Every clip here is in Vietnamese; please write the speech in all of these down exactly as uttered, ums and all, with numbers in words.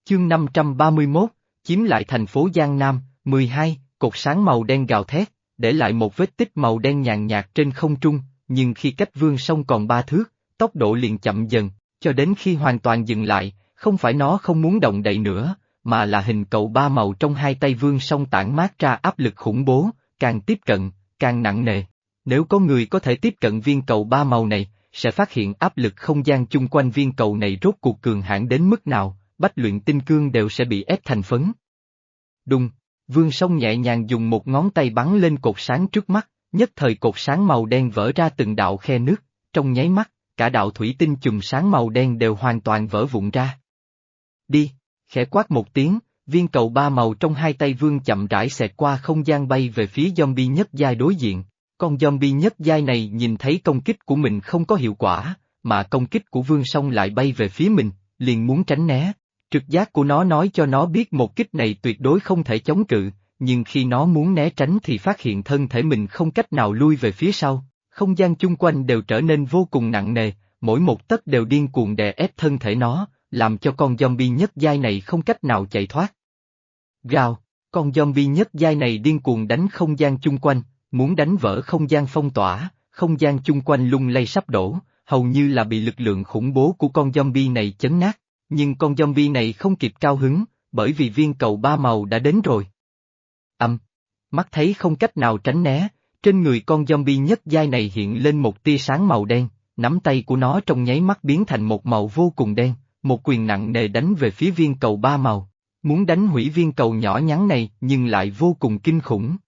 Chương năm trăm ba mươi mốt, chiếm lại thành phố Giang Nam. mười hai, cột sáng màu đen gào thét, để lại một vết tích màu đen nhàn nhạt trên không trung, nhưng khi cách Vương Sông còn ba thước, tốc độ liền chậm dần, cho đến khi hoàn toàn dừng lại, không phải nó không muốn động đậy nữa, mà là hình cầu ba màu trong hai tay Vương Sông tản mát ra áp lực khủng bố, càng tiếp cận, càng nặng nề. Nếu có người có thể tiếp cận viên cầu ba màu này, sẽ phát hiện áp lực không gian chung quanh viên cầu này rốt cuộc cường hãn đến mức nào, bách luyện tinh cương đều sẽ bị ép thành phấn. Đùng, Vương Sông nhẹ nhàng dùng một ngón tay bắn lên cột sáng trước mắt, nhất thời cột sáng màu đen vỡ ra từng đạo khe nước, trong nháy mắt, cả đạo thủy tinh chùm sáng màu đen đều hoàn toàn vỡ vụn ra. Đi, khẽ quát một tiếng, viên cầu ba màu trong hai tay Vương chậm rãi xẹt qua không gian bay về phía zombie nhất giai đối diện. Con zombie nhất giai này nhìn thấy công kích của mình không có hiệu quả, mà công kích của Vương Sông lại bay về phía mình, liền muốn tránh né. Trực giác của nó nói cho nó biết một kích này tuyệt đối không thể chống cự, nhưng khi nó muốn né tránh thì phát hiện thân thể mình không cách nào lui về phía sau, không gian chung quanh đều trở nên vô cùng nặng nề, mỗi một tấc đều điên cuồng đè ép thân thể nó, làm cho con zombie nhất giai này không cách nào chạy thoát. Gào, con zombie nhất giai này điên cuồng đánh không gian chung quanh, muốn đánh vỡ không gian phong tỏa, không gian chung quanh lung lay sắp đổ, hầu như là bị lực lượng khủng bố của con zombie này chấn nát, nhưng con zombie này không kịp cao hứng, bởi vì viên cầu ba màu đã đến rồi. Âm, mắt thấy không cách nào tránh né, trên người con zombie nhất giai này hiện lên một tia sáng màu đen, nắm tay của nó trong nháy mắt biến thành một màu vô cùng đen, một quyền nặng nề đánh về phía viên cầu ba màu, muốn đánh hủy viên cầu nhỏ nhắn này nhưng lại vô cùng kinh khủng.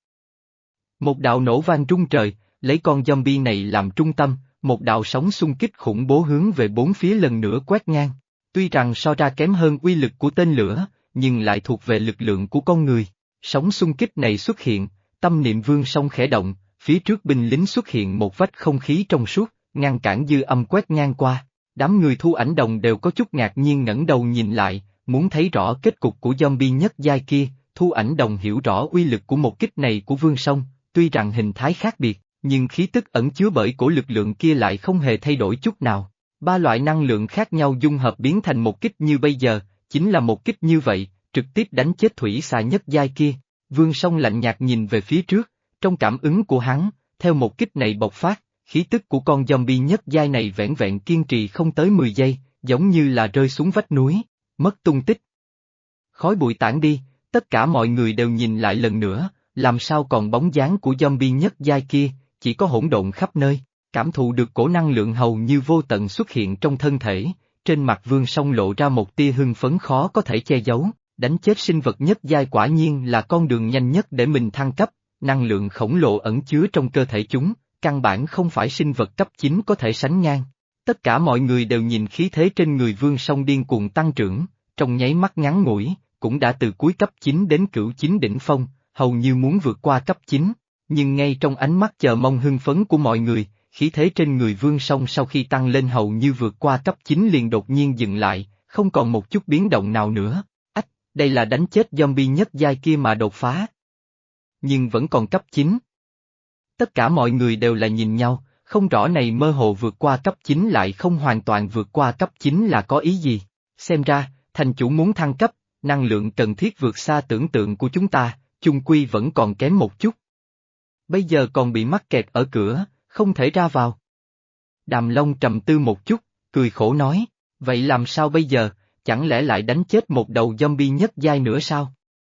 Một đạo nổ vang rung trời, lấy con zombie này làm trung tâm, một đạo sóng xung kích khủng bố hướng về bốn phía lần nữa quét ngang. Tuy rằng so ra kém hơn uy lực của tên lửa, nhưng lại thuộc về lực lượng của con người. Sóng xung kích này xuất hiện, tâm niệm Vương Sông khẽ động, phía trước binh lính xuất hiện một vách không khí trong suốt, ngăn cản dư âm quét ngang qua. Đám người Thu Ảnh Đồng đều có chút ngạc nhiên ngẩng đầu nhìn lại, muốn thấy rõ kết cục của zombie nhất giai kia. Thu Ảnh Đồng hiểu rõ uy lực của một kích này của Vương Sông. Tuy rằng hình thái khác biệt, nhưng khí tức ẩn chứa bởi của lực lượng kia lại không hề thay đổi chút nào. Ba loại năng lượng khác nhau dung hợp biến thành một kích như bây giờ, chính là một kích như vậy, trực tiếp đánh chết thủy xà nhất giai kia. Vương Sông lạnh nhạt nhìn về phía trước, trong cảm ứng của hắn, theo một kích này bộc phát, khí tức của con zombie nhất giai này vẻn vẹn kiên trì không tới mười giây, giống như là rơi xuống vách núi, mất tung tích. Khói bụi tản đi, tất cả mọi người đều nhìn lại lần nữa. Làm sao còn bóng dáng của zombie nhất giai kia, chỉ có hỗn độn khắp nơi, cảm thụ được cổ năng lượng hầu như vô tận xuất hiện trong thân thể, trên mặt Vương Sông lộ ra một tia hưng phấn khó có thể che giấu, đánh chết sinh vật nhất giai quả nhiên là con đường nhanh nhất để mình thăng cấp, năng lượng khổng lồ ẩn chứa trong cơ thể chúng, căn bản không phải sinh vật cấp chín có thể sánh ngang. Tất cả mọi người đều nhìn khí thế trên người Vương Sông điên cuồng tăng trưởng, trong nháy mắt ngắn ngủi, cũng đã từ cuối cấp chín đến cửu chín đỉnh phong. Hầu như muốn vượt qua cấp chín, nhưng ngay trong ánh mắt chờ mong hưng phấn của mọi người, khí thế trên người Vương Sông sau khi tăng lên hầu như vượt qua cấp chín liền đột nhiên dừng lại, không còn một chút biến động nào nữa. Ách, đây là đánh chết zombie nhất giai kia mà đột phá. Nhưng vẫn còn cấp chín. Tất cả mọi người đều là nhìn nhau, không rõ này mơ hồ vượt qua cấp chín lại không hoàn toàn vượt qua cấp chín là có ý gì. Xem ra, thành chủ muốn thăng cấp, năng lượng cần thiết vượt xa tưởng tượng của chúng ta. Chung quy vẫn còn kém một chút. Bây giờ còn bị mắc kẹt ở cửa, không thể ra vào. Đàm Long trầm tư một chút, cười khổ nói, vậy làm sao bây giờ, chẳng lẽ lại đánh chết một đầu zombie nhất giai nữa sao?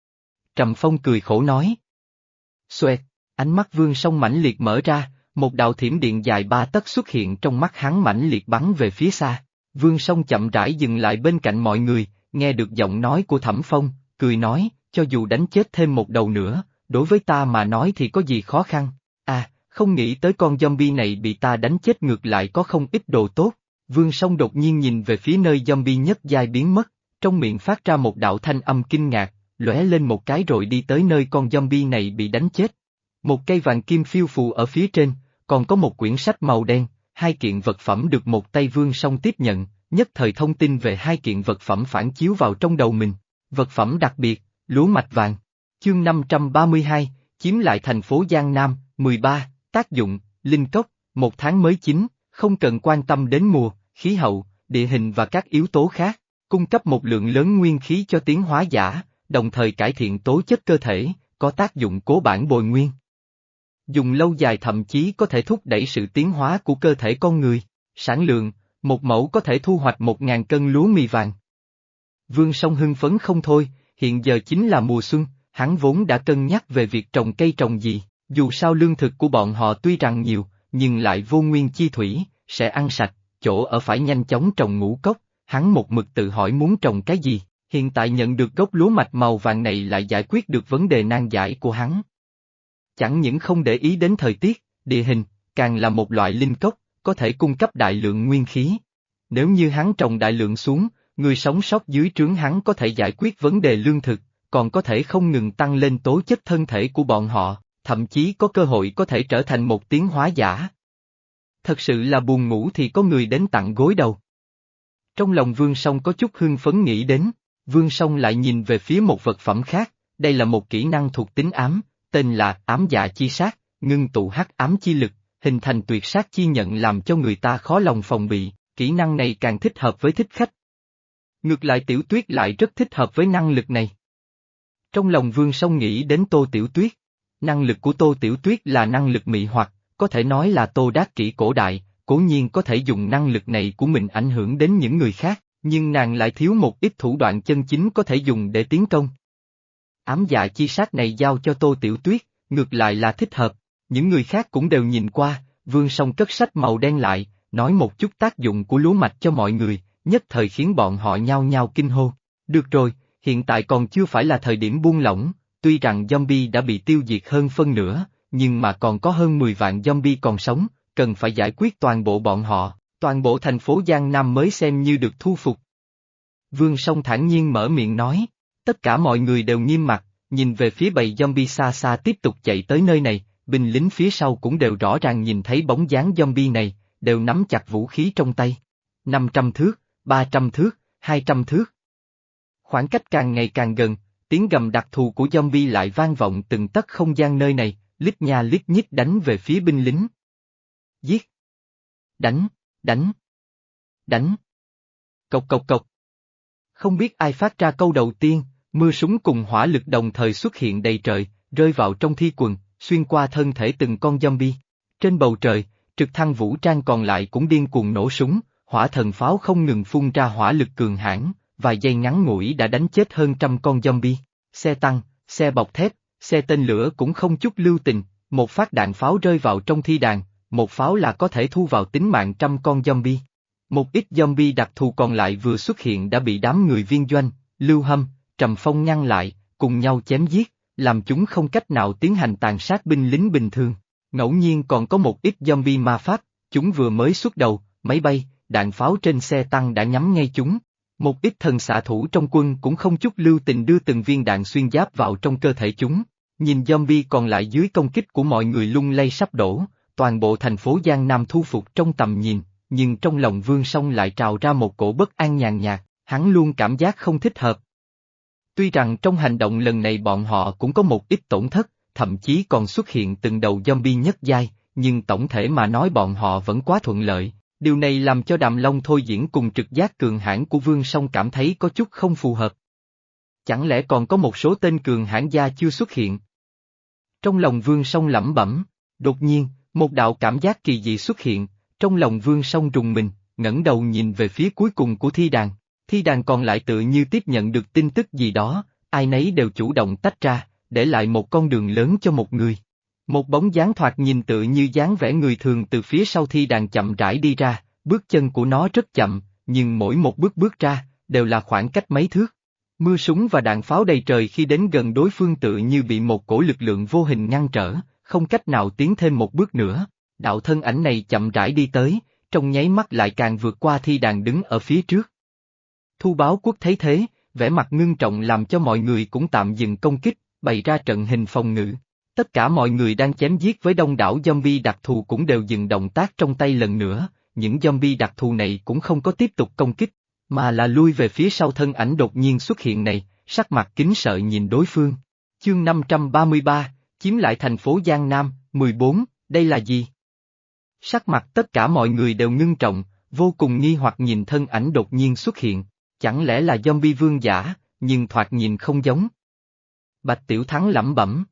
Trầm Phong cười khổ nói. Xoẹt, ánh mắt Vương Sông mãnh liệt mở ra, một đạo thiểm điện dài ba tấc xuất hiện trong mắt hắn mãnh liệt bắn về phía xa. Vương Sông chậm rãi dừng lại bên cạnh mọi người, nghe được giọng nói của Thẩm Phong, cười nói. Cho dù đánh chết thêm một đầu nữa, đối với ta mà nói thì có gì khó khăn. À, không nghĩ tới con zombie này bị ta đánh chết ngược lại có không ít đồ tốt. Vương Sông đột nhiên nhìn về phía nơi zombie nhất giai biến mất, trong miệng phát ra một đạo thanh âm kinh ngạc, lóe lên một cái rồi đi tới nơi con zombie này bị đánh chết. Một cây vàng kim phiêu phù ở phía trên, còn có một quyển sách màu đen, hai kiện vật phẩm được một tay Vương Sông tiếp nhận, nhất thời thông tin về hai kiện vật phẩm phản chiếu vào trong đầu mình. Vật phẩm đặc biệt. Lúa mạch vàng. Chương năm trăm ba mươi hai, chiếm lại thành phố Giang Nam. mười ba, tác dụng, linh cốc, một tháng mới chín, không cần quan tâm đến mùa, khí hậu, địa hình và các yếu tố khác. cung cấp một lượng lớn nguyên khí cho tiến hóa giả, đồng thời cải thiện tố chất cơ thể, có tác dụng cố bản bồi nguyên. Dùng lâu dài thậm chí có thể thúc đẩy sự tiến hóa của cơ thể con người. Sản lượng, một mẫu có thể thu hoạch một ngàn cân lúa mì vàng. Vương Song hưng phấn không thôi, hiện giờ chính là mùa xuân, hắn vốn đã cân nhắc về việc trồng cây trồng gì, dù sao lương thực của bọn họ tuy rằng nhiều, nhưng lại vô nguyên chi thủy, sẽ ăn sạch, chỗ ở phải nhanh chóng trồng ngũ cốc, hắn một mực tự hỏi muốn trồng cái gì, hiện tại nhận được gốc lúa mạch màu vàng này lại giải quyết được vấn đề nan giải của hắn. Chẳng những không để ý đến thời tiết, địa hình, càng là một loại linh cốc, có thể cung cấp đại lượng nguyên khí. Nếu như hắn trồng đại lượng xuống, người sống sót dưới trướng hắn có thể giải quyết vấn đề lương thực, còn có thể không ngừng tăng lên tố chất thân thể của bọn họ, thậm chí có cơ hội có thể trở thành một tiến hóa giả. Thật sự là buồn ngủ thì có người đến tặng gối đầu. Trong lòng Vương Song có chút hưng phấn nghĩ đến, Vương Song lại nhìn về phía một vật phẩm khác, đây là một kỹ năng thuộc tính ám, tên là ám dạ chi sát, ngưng tụ hắc ám chi lực, hình thành tuyệt sát chi nhận làm cho người ta khó lòng phòng bị, kỹ năng này càng thích hợp với thích khách. Ngược lại Tiểu Tuyết lại rất thích hợp với năng lực này. Trong lòng Vương Song nghĩ đến Tô Tiểu Tuyết, năng lực của Tô Tiểu Tuyết là năng lực mị hoặc, có thể nói là Tô Đát Kỷ cổ đại, cố nhiên có thể dùng năng lực này của mình ảnh hưởng đến những người khác, nhưng nàng lại thiếu một ít thủ đoạn chân chính có thể dùng để tiến công. Ám dạ chi sát này giao cho Tô Tiểu Tuyết, ngược lại là thích hợp, những người khác cũng đều nhìn qua, Vương Song cất sách màu đen lại, nói một chút tác dụng của lúa mạch cho mọi người, nhất thời khiến bọn họ nhao nhao kinh hô. Được rồi, hiện tại còn chưa phải là thời điểm buông lỏng, tuy rằng zombie đã bị tiêu diệt hơn phân nửa, nhưng mà còn có hơn mười vạn zombie còn sống, cần phải giải quyết toàn bộ bọn họ, toàn bộ thành phố Giang Nam mới xem như được thu phục. Vương Song thản nhiên mở miệng nói, tất cả mọi người đều nghiêm mặt, nhìn về phía bầy zombie xa xa tiếp tục chạy tới nơi này, binh lính phía sau cũng đều rõ ràng nhìn thấy bóng dáng zombie này, đều nắm chặt vũ khí trong tay. năm trăm thước, ba trăm thước, hai trăm thước. Khoảng cách càng ngày càng gần, tiếng gầm đặc thù của zombie lại vang vọng từng tấc không gian nơi này, lít nha lít nhít đánh về phía binh lính. Giết! Đánh! Đánh! Đánh! Cộc cộc cộc! Không biết ai phát ra câu đầu tiên, mưa súng cùng hỏa lực đồng thời xuất hiện đầy trời, rơi vào trong thi quần, xuyên qua thân thể từng con zombie. Trên bầu trời, trực thăng vũ trang còn lại cũng điên cuồng nổ súng, hỏa thần pháo không ngừng phun ra hỏa lực cường hãn, vài giây ngắn ngủi đã đánh chết hơn trăm con zombie. Xe tăng, xe bọc thép, xe tên lửa cũng không chút lưu tình, một phát đạn pháo rơi vào trong thi đàn, một pháo là có thể thu vào tính mạng trăm con zombie. Một ít zombie đặc thù còn lại vừa xuất hiện đã bị đám người viên doanh, Lưu Hâm, Trầm Phong ngăn lại, cùng nhau chém giết, làm chúng không cách nào tiến hành tàn sát binh lính bình thường. Ngẫu nhiên còn có một ít zombie ma pháp, chúng vừa mới xuất đầu, máy bay, đạn pháo trên xe tăng đã nhắm ngay chúng. Một ít thần xạ thủ trong quân cũng không chút lưu tình đưa từng viên đạn xuyên giáp vào trong cơ thể chúng. Nhìn zombie còn lại dưới công kích của mọi người lung lay sắp đổ, toàn bộ thành phố Giang Nam thu phục trong tầm nhìn, nhưng trong lòng Vương Song lại trào ra một cổ bất an nhàn nhạt, hắn luôn cảm giác không thích hợp. Tuy rằng trong hành động lần này bọn họ cũng có một ít tổn thất, thậm chí còn xuất hiện từng đầu zombie nhất giai, nhưng tổng thể mà nói bọn họ vẫn quá thuận lợi. Điều này làm cho Đàm Long thôi diễn cùng trực giác cường hãn của Vương Song cảm thấy có chút không phù hợp. Chẳng lẽ còn có một số tên cường hãn gia chưa xuất hiện? Trong lòng Vương Song lẩm bẩm, đột nhiên, một đạo cảm giác kỳ dị xuất hiện, trong lòng Vương Song rùng mình, ngẩng đầu nhìn về phía cuối cùng của thi đàn. Thi đàn còn lại tự như tiếp nhận được tin tức gì đó, ai nấy đều chủ động tách ra, để lại một con đường lớn cho một người. Một bóng dáng thoạt nhìn tự như dáng vẻ người thường từ phía sau thi đàn chậm rãi đi ra, bước chân của nó rất chậm, nhưng mỗi một bước bước ra, đều là khoảng cách mấy thước. Mưa súng và đạn pháo đầy trời khi đến gần đối phương tự như bị một cổ lực lượng vô hình ngăn trở, không cách nào tiến thêm một bước nữa. Đạo thân ảnh này chậm rãi đi tới, trong nháy mắt lại càng vượt qua thi đàn đứng ở phía trước. Thu Báo Quốc thấy thế, vẻ mặt ngưng trọng làm cho mọi người cũng tạm dừng công kích, bày ra trận hình phòng ngự. Tất cả mọi người đang chém giết với đông đảo zombie đặc thù cũng đều dừng động tác trong tay lần nữa, những zombie đặc thù này cũng không có tiếp tục công kích, mà là lui về phía sau thân ảnh đột nhiên xuất hiện này, sắc mặt kính sợ nhìn đối phương. Chương năm trăm ba mươi ba, chiếm lại thành phố Giang Nam, mười bốn, đây là gì? Sắc mặt tất cả mọi người đều ngưng trọng, vô cùng nghi hoặc nhìn thân ảnh đột nhiên xuất hiện. chẳng lẽ là zombie vương giả, nhưng thoạt nhìn không giống. Bạch Tiểu Thắng lẩm bẩm.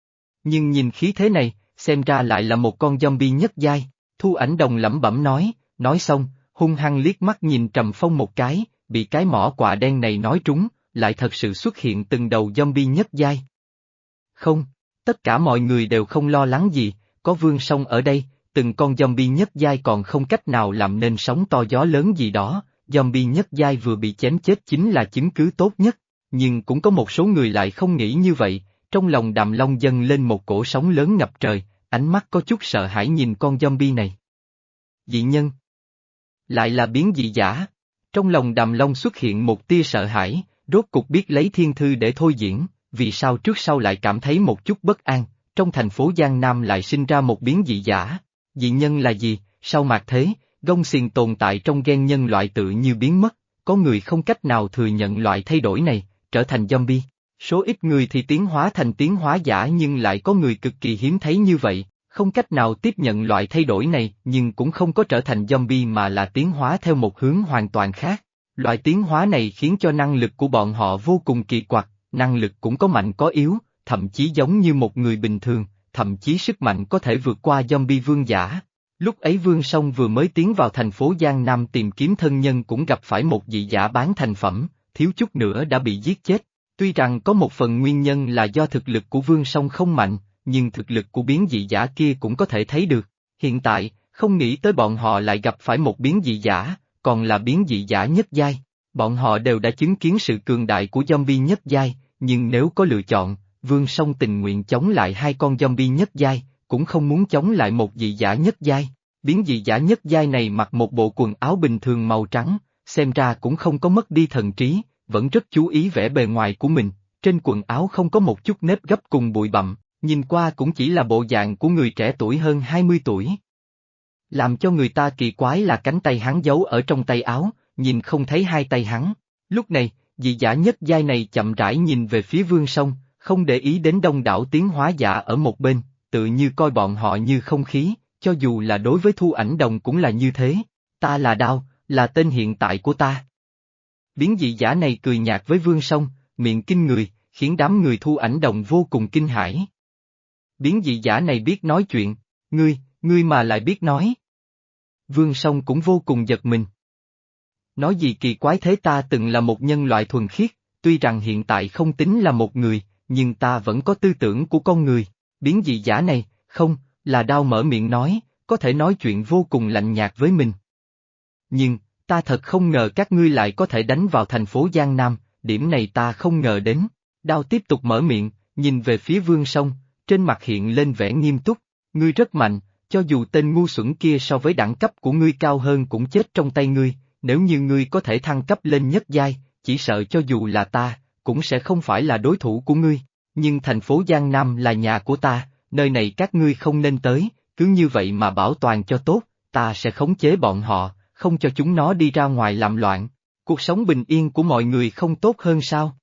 Nhưng nhìn khí thế này, xem ra lại là một con zombie nhất giai, Thu Ảnh Đồng lẩm bẩm nói, nói xong, hung hăng liếc mắt nhìn Trầm Phong một cái, bị cái mỏ quạ đen này nói trúng, lại thật sự xuất hiện từng đầu zombie nhất giai. Không, tất cả mọi người đều không lo lắng gì, có Vương Song ở đây, từng con zombie nhất giai còn không cách nào làm nên sóng to gió lớn gì đó, zombie nhất giai vừa bị chém chết chính là chứng cứ tốt nhất, nhưng cũng có một số người lại không nghĩ như vậy, trong lòng Đàm Long dâng lên một cổ sóng lớn ngập trời, ánh mắt có chút sợ hãi nhìn con zombie này. Dị nhân. Lại là biến dị giả. Trong lòng Đàm Long xuất hiện một tia sợ hãi, rốt cục biết lấy thiên thư để thôi diễn, vì sao trước sau lại cảm thấy một chút bất an, trong thành phố Giang Nam lại sinh ra một biến dị giả. Dị nhân là gì? Sau mạt thế, gông xiềng tồn tại trong gen nhân loại tự như biến mất, có người không cách nào thừa nhận loại thay đổi này, trở thành zombie. Số ít người thì tiến hóa thành tiến hóa giả nhưng lại có người cực kỳ hiếm thấy như vậy, không cách nào tiếp nhận loại thay đổi này nhưng cũng không có trở thành zombie mà là tiến hóa theo một hướng hoàn toàn khác. Loại tiến hóa này khiến cho năng lực của bọn họ vô cùng kỳ quặc, năng lực cũng có mạnh có yếu, thậm chí giống như một người bình thường, thậm chí sức mạnh có thể vượt qua zombie vương giả. Lúc ấy Vương Song vừa mới tiến vào thành phố Giang Nam tìm kiếm thân nhân cũng gặp phải một dị giả bán thành phẩm, thiếu chút nữa đã bị giết chết. Tuy rằng có một phần nguyên nhân là do thực lực của Vương Song không mạnh, nhưng thực lực của biến dị giả kia cũng có thể thấy được. Hiện tại, không nghĩ tới bọn họ lại gặp phải một biến dị giả, còn là biến dị giả nhất giai. Bọn họ đều đã chứng kiến sự cường đại của zombie nhất giai, nhưng nếu có lựa chọn, Vương Song tình nguyện chống lại hai con zombie nhất giai, cũng không muốn chống lại một dị giả nhất giai. Biến dị giả nhất giai này mặc một bộ quần áo bình thường màu trắng, xem ra cũng không có mất đi thần trí, vẫn rất chú ý vẻ bề ngoài của mình, trên quần áo không có một chút nếp gấp cùng bụi bặm, nhìn qua cũng chỉ là bộ dạng của người trẻ tuổi hơn hai mươi tuổi. Làm cho người ta kỳ quái là cánh tay hắn giấu ở trong tay áo, nhìn không thấy hai tay hắn. Lúc này, dị giả nhất giai này chậm rãi nhìn về phía Vương Song, không để ý đến đông đảo tiến hóa giả ở một bên, tự như coi bọn họ như không khí, cho dù là đối với Thu Ảnh Đồng cũng là như thế. Ta là Đao, là tên hiện tại của ta. Biến dị giả này cười nhạt với Vương Song, miệng kinh người, khiến đám người Thu Ảnh Đồng vô cùng kinh hãi. Biến dị giả này biết nói chuyện, ngươi, ngươi mà lại biết nói. Vương Song cũng vô cùng giật mình. Nói gì kỳ quái thế, ta từng là một nhân loại thuần khiết, tuy rằng hiện tại không tính là một người, nhưng ta vẫn có tư tưởng của con người. Biến dị giả này, không, là Đao mở miệng nói, có thể nói chuyện vô cùng lạnh nhạt với mình. Nhưng, ta thật không ngờ các ngươi lại có thể đánh vào thành phố Giang Nam, điểm này ta không ngờ đến. Đao tiếp tục mở miệng, nhìn về phía Vương Song, trên mặt hiện lên vẻ nghiêm túc, ngươi rất mạnh, cho dù tên ngu xuẩn kia so với đẳng cấp của ngươi cao hơn cũng chết trong tay ngươi, nếu như ngươi có thể thăng cấp lên nhất giai, chỉ sợ cho dù là ta, cũng sẽ không phải là đối thủ của ngươi, nhưng thành phố Giang Nam là nhà của ta, nơi này các ngươi không nên tới, cứ như vậy mà bảo toàn cho tốt, ta sẽ khống chế bọn họ, không cho chúng nó đi ra ngoài làm loạn, cuộc sống bình yên của mọi người không tốt hơn sao?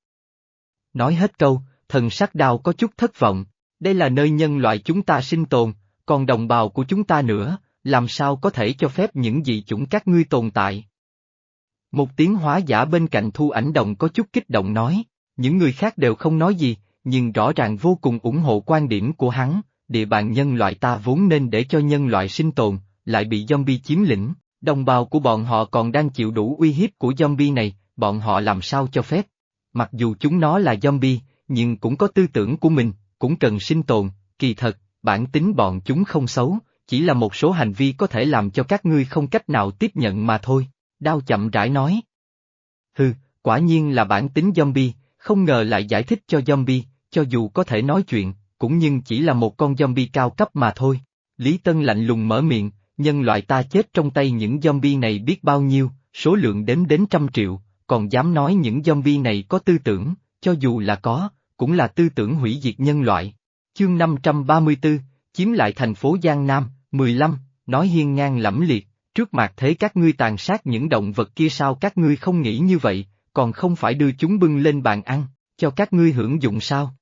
Nói hết câu, thần sắc Đao có chút thất vọng, đây là nơi nhân loại chúng ta sinh tồn, còn đồng bào của chúng ta nữa, làm sao có thể cho phép những dị chủng các ngươi tồn tại? Một tiến hóa giả bên cạnh Thu Ảnh Đồng có chút kích động nói, những người khác đều không nói gì, nhưng rõ ràng vô cùng ủng hộ quan điểm của hắn, địa bàn nhân loại ta vốn nên để cho nhân loại sinh tồn, lại bị zombie chiếm lĩnh, đồng bào của bọn họ còn đang chịu đủ uy hiếp của zombie này, bọn họ làm sao cho phép? Mặc dù chúng nó là zombie, nhưng cũng có tư tưởng của mình, cũng cần sinh tồn, kỳ thật, bản tính bọn chúng không xấu, chỉ là một số hành vi có thể làm cho các ngươi không cách nào tiếp nhận mà thôi. Đao chậm rãi nói. Hừ, quả nhiên là bản tính zombie, không ngờ lại giải thích cho zombie, cho dù có thể nói chuyện, cũng nhưng chỉ là một con zombie cao cấp mà thôi. Lý Tân lạnh lùng mở miệng, nhân loại ta chết trong tay những zombie này biết bao nhiêu, số lượng đếm đến trăm triệu, còn dám nói những zombie này có tư tưởng, cho dù là có, cũng là tư tưởng hủy diệt nhân loại. Chương năm trăm ba mươi tư, chiếm lại thành phố Giang Nam, mười lăm, nói hiên ngang lẫm liệt, trước mặt thế các ngươi tàn sát những động vật kia sao các ngươi không nghĩ như vậy, còn không phải đưa chúng bưng lên bàn ăn, cho các ngươi hưởng dụng sao?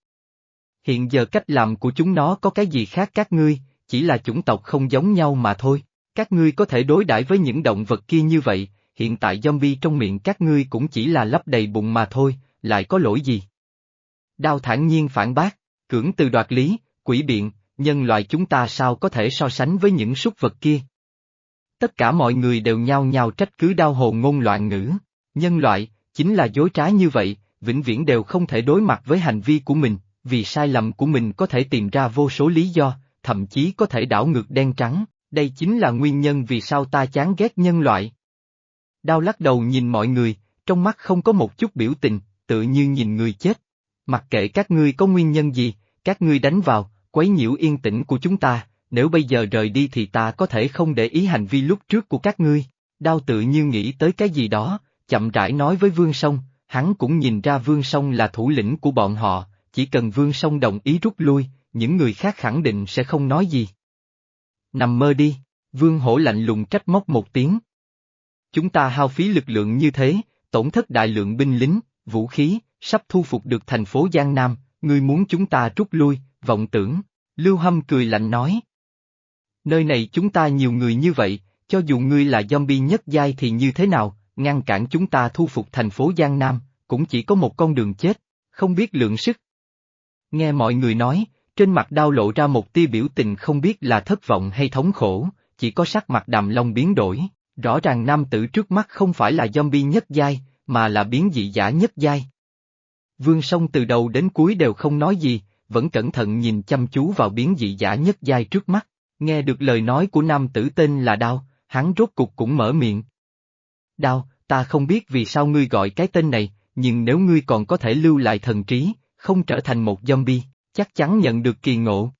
Hiện giờ cách làm của chúng nó có cái gì khác các ngươi, chỉ là chủng tộc không giống nhau mà thôi, các ngươi có thể đối đãi với những động vật kia như vậy, hiện tại zombie trong miệng các ngươi cũng chỉ là lấp đầy bụng mà thôi, lại có lỗi gì? Đao thản nhiên phản bác, cưỡng từ đoạt lý, quỷ biện, nhân loại chúng ta sao có thể so sánh với những súc vật kia? Tất cả mọi người đều nhao nhao trách cứ Đao hồ ngôn loạn ngữ, nhân loại, chính là dối trá như vậy, vĩnh viễn đều không thể đối mặt với hành vi của mình, vì sai lầm của mình có thể tìm ra vô số lý do, thậm chí có thể đảo ngược đen trắng, đây chính là nguyên nhân vì sao ta chán ghét nhân loại. Đao lắc đầu nhìn mọi người, trong mắt không có một chút biểu tình, tự như nhìn người chết. Mặc kệ các ngươi có nguyên nhân gì, các ngươi đánh vào, quấy nhiễu yên tĩnh của chúng ta, nếu bây giờ rời đi thì ta có thể không để ý hành vi lúc trước của các ngươi. Đao tự như nghĩ tới cái gì đó, chậm rãi nói với Vương Song, hắn cũng nhìn ra Vương Song là thủ lĩnh của bọn họ, chỉ cần Vương Song đồng ý rút lui, những người khác khẳng định sẽ không nói gì. Nằm mơ đi, Vương Hổ lạnh lùng trách móc một tiếng. Chúng ta hao phí lực lượng như thế, tổn thất đại lượng binh lính, vũ khí, sắp thu phục được thành phố Giang Nam, ngươi muốn chúng ta rút lui, vọng tưởng. Lưu Hâm cười lạnh nói. Nơi này chúng ta nhiều người như vậy, cho dù ngươi là zombie nhất giai thì như thế nào, ngăn cản chúng ta thu phục thành phố Giang Nam, cũng chỉ có một con đường chết, không biết lượng sức. Nghe mọi người nói, trên mặt Đao lộ ra một tia biểu tình không biết là thất vọng hay thống khổ, chỉ có sắc mặt Đàm Long biến đổi, rõ ràng nam tử trước mắt không phải là zombie nhất giai, mà là biến dị giả nhất giai. Vương Song từ đầu đến cuối đều không nói gì, vẫn cẩn thận nhìn chăm chú vào biến dị giả nhất giai trước mắt, nghe được lời nói của nam tử tên là Đao, hắn rốt cục cũng mở miệng. Đao, ta không biết vì sao ngươi gọi cái tên này, nhưng nếu ngươi còn có thể lưu lại thần trí, không trở thành một zombie, chắc chắn nhận được kỳ ngộ.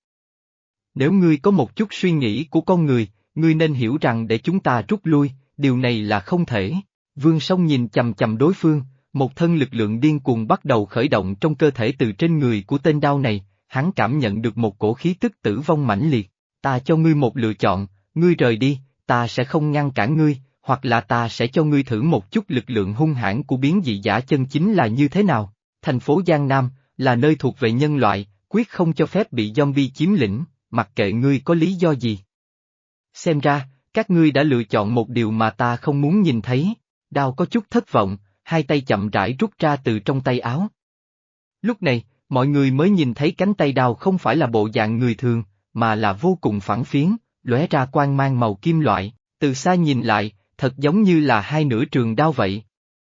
Nếu ngươi có một chút suy nghĩ của con người, ngươi nên hiểu rằng để chúng ta rút lui, điều này là không thể. Vương Song nhìn chằm chằm đối phương, một thân lực lượng điên cuồng bắt đầu khởi động trong cơ thể từ trên người của tên Đao này, hắn cảm nhận được một cổ khí tức tử vong mãnh liệt. Ta cho ngươi một lựa chọn, ngươi rời đi, ta sẽ không ngăn cản ngươi, hoặc là ta sẽ cho ngươi thử một chút lực lượng hung hãn của biến dị giả chân chính là như thế nào. Thành phố Giang Nam, là nơi thuộc về nhân loại, quyết không cho phép bị zombie chiếm lĩnh, mặc kệ ngươi có lý do gì. Xem ra, các ngươi đã lựa chọn một điều mà ta không muốn nhìn thấy. Đao có chút thất vọng, hai tay chậm rãi rút ra từ trong tay áo. Lúc này, mọi người mới nhìn thấy cánh tay Đao không phải là bộ dạng người thường, mà là vô cùng phẳng phiến, lóe ra quang mang màu kim loại, từ xa nhìn lại, thật giống như là hai nửa trường đao vậy.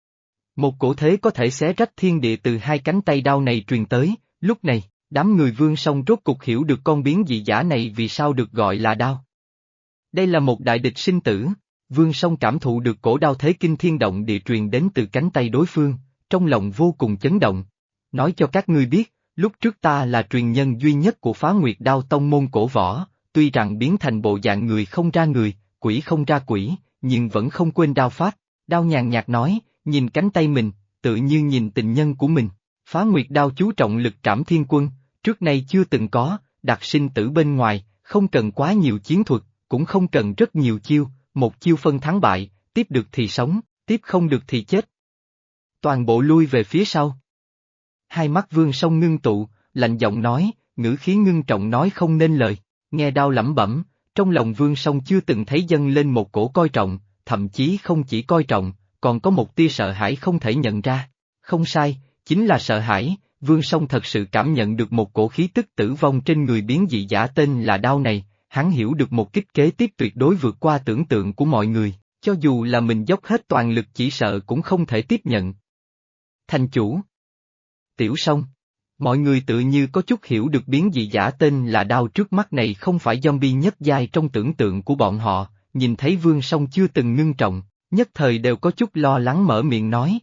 Một cổ thế có thể xé rách thiên địa từ hai cánh tay Đao này truyền tới, lúc này, đám người Vương Song rốt cục hiểu được con biến dị giả này vì sao được gọi là Đao. Đây là một đại địch sinh tử, Vương Song cảm thụ được cổ đao thế kinh thiên động địa truyền đến từ cánh tay đối phương, trong lòng vô cùng chấn động. Nói cho các ngươi biết, lúc trước ta là truyền nhân duy nhất của Phá Nguyệt Đao tông môn cổ võ, tuy rằng biến thành bộ dạng người không ra người, quỷ không ra quỷ, nhưng vẫn không quên đao pháp. Đao nhàn nhạt nói, nhìn cánh tay mình, tự như nhìn tình nhân của mình. Phá Nguyệt Đao chú trọng lực trảm thiên quân, trước nay chưa từng có, đặt sinh tử bên ngoài, không cần quá nhiều chiến thuật, cũng không cần rất nhiều chiêu, một chiêu phân thắng bại, tiếp được thì sống, tiếp không được thì chết. Toàn bộ lui về phía sau. Hai mắt Vương Song ngưng tụ, lạnh giọng nói, ngữ khí ngưng trọng nói không nên lời, nghe Đao lẩm bẩm, trong lòng Vương Song chưa từng thấy dâng lên một cổ coi trọng, thậm chí không chỉ coi trọng, còn có một tia sợ hãi không thể nhận ra. Không sai, chính là sợ hãi, Vương Song thật sự cảm nhận được một cổ khí tức tử vong trên người biến dị giả tên là Đao này, hắn hiểu được một kích kế tiếp tuyệt đối vượt qua tưởng tượng của mọi người, cho dù là mình dốc hết toàn lực chỉ sợ cũng không thể tiếp nhận. Thành chủ Tiểu Song, mọi người tự như có chút hiểu được biến dị giả tên là Đao trước mắt này không phải zombie nhất giai trong tưởng tượng của bọn họ, nhìn thấy Vương Song chưa từng ngưng trọng, nhất thời đều có chút lo lắng mở miệng nói.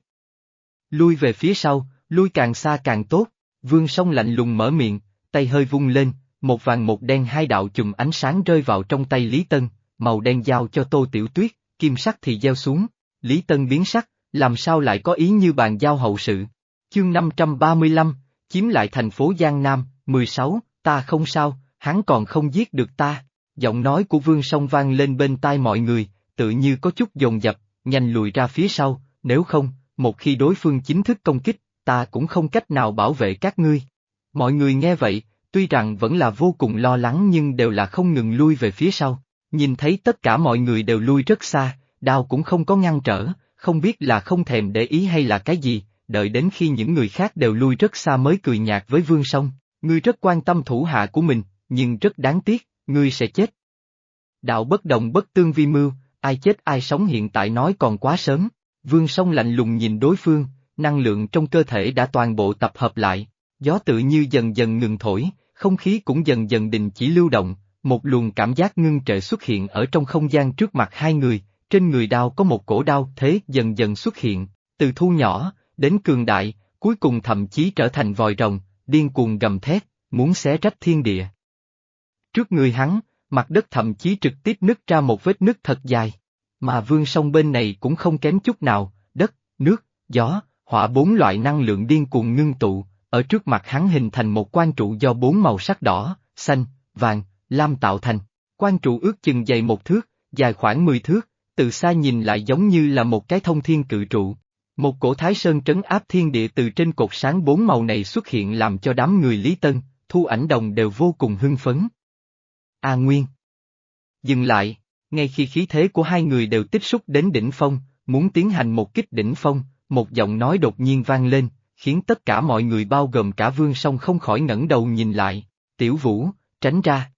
Lui về phía sau, lui càng xa càng tốt, Vương Song lạnh lùng mở miệng, tay hơi vung lên, một vàng một đen hai đạo chùm ánh sáng rơi vào trong tay Lý Tân, màu đen giao cho Tô Tiểu Tuyết, kim sắc thì gieo xuống, Lý Tân biến sắc, làm sao lại có ý như bàn giao hậu sự. Chương năm trăm ba mươi lăm, chiếm lại thành phố Giang Nam, mười sáu, ta không sao, hắn còn không giết được ta. Giọng nói của Vương Song vang lên bên tai mọi người, tự như có chút dồn dập, nhanh lùi ra phía sau, nếu không, một khi đối phương chính thức công kích, ta cũng không cách nào bảo vệ các ngươi. Mọi người nghe vậy, tuy rằng vẫn là vô cùng lo lắng nhưng đều là không ngừng lui về phía sau. Nhìn thấy tất cả mọi người đều lui rất xa, Đao cũng không có ngăn trở, không biết là không thèm để ý hay là cái gì, đợi đến khi những người khác đều lui rất xa mới cười nhạt với Vương Song, ngươi rất quan tâm thủ hạ của mình, nhưng rất đáng tiếc, ngươi sẽ chết. Đạo bất đồng bất tương vi mưu, ai chết ai sống hiện tại nói còn quá sớm. Vương Song lạnh lùng nhìn đối phương, năng lượng trong cơ thể đã toàn bộ tập hợp lại, gió tự như dần dần ngừng thổi, không khí cũng dần dần đình chỉ lưu động, một luồng cảm giác ngưng trệ xuất hiện ở trong không gian trước mặt hai người, trên người Đao có một cổ đao thế dần dần xuất hiện, từ thu nhỏ, đến cường đại, cuối cùng thậm chí trở thành vòi rồng, điên cuồng gầm thét, muốn xé rách thiên địa. Trước người hắn, mặt đất thậm chí trực tiếp nứt ra một vết nứt thật dài. Mà Vương Song bên này cũng không kém chút nào, đất, nước, gió, hỏa bốn loại năng lượng điên cuồng ngưng tụ, ở trước mặt hắn hình thành một quan trụ do bốn màu sắc đỏ, xanh, vàng, lam tạo thành. Quan trụ ước chừng dày một thước, dài khoảng mười thước, từ xa nhìn lại giống như là một cái thông thiên cự trụ. Một cổ thái sơn trấn áp thiên địa từ trên cột sáng bốn màu này xuất hiện làm cho đám người Lý Tân, Thu Ảnh Đồng đều vô cùng hưng phấn. A Nguyên. Dừng lại. Ngay khi khí thế của hai người đều tích xúc đến đỉnh phong, muốn tiến hành một kích đỉnh phong, một giọng nói đột nhiên vang lên, khiến tất cả mọi người bao gồm cả Vương Song không khỏi ngẩng đầu nhìn lại. Tiểu Vũ, tránh ra.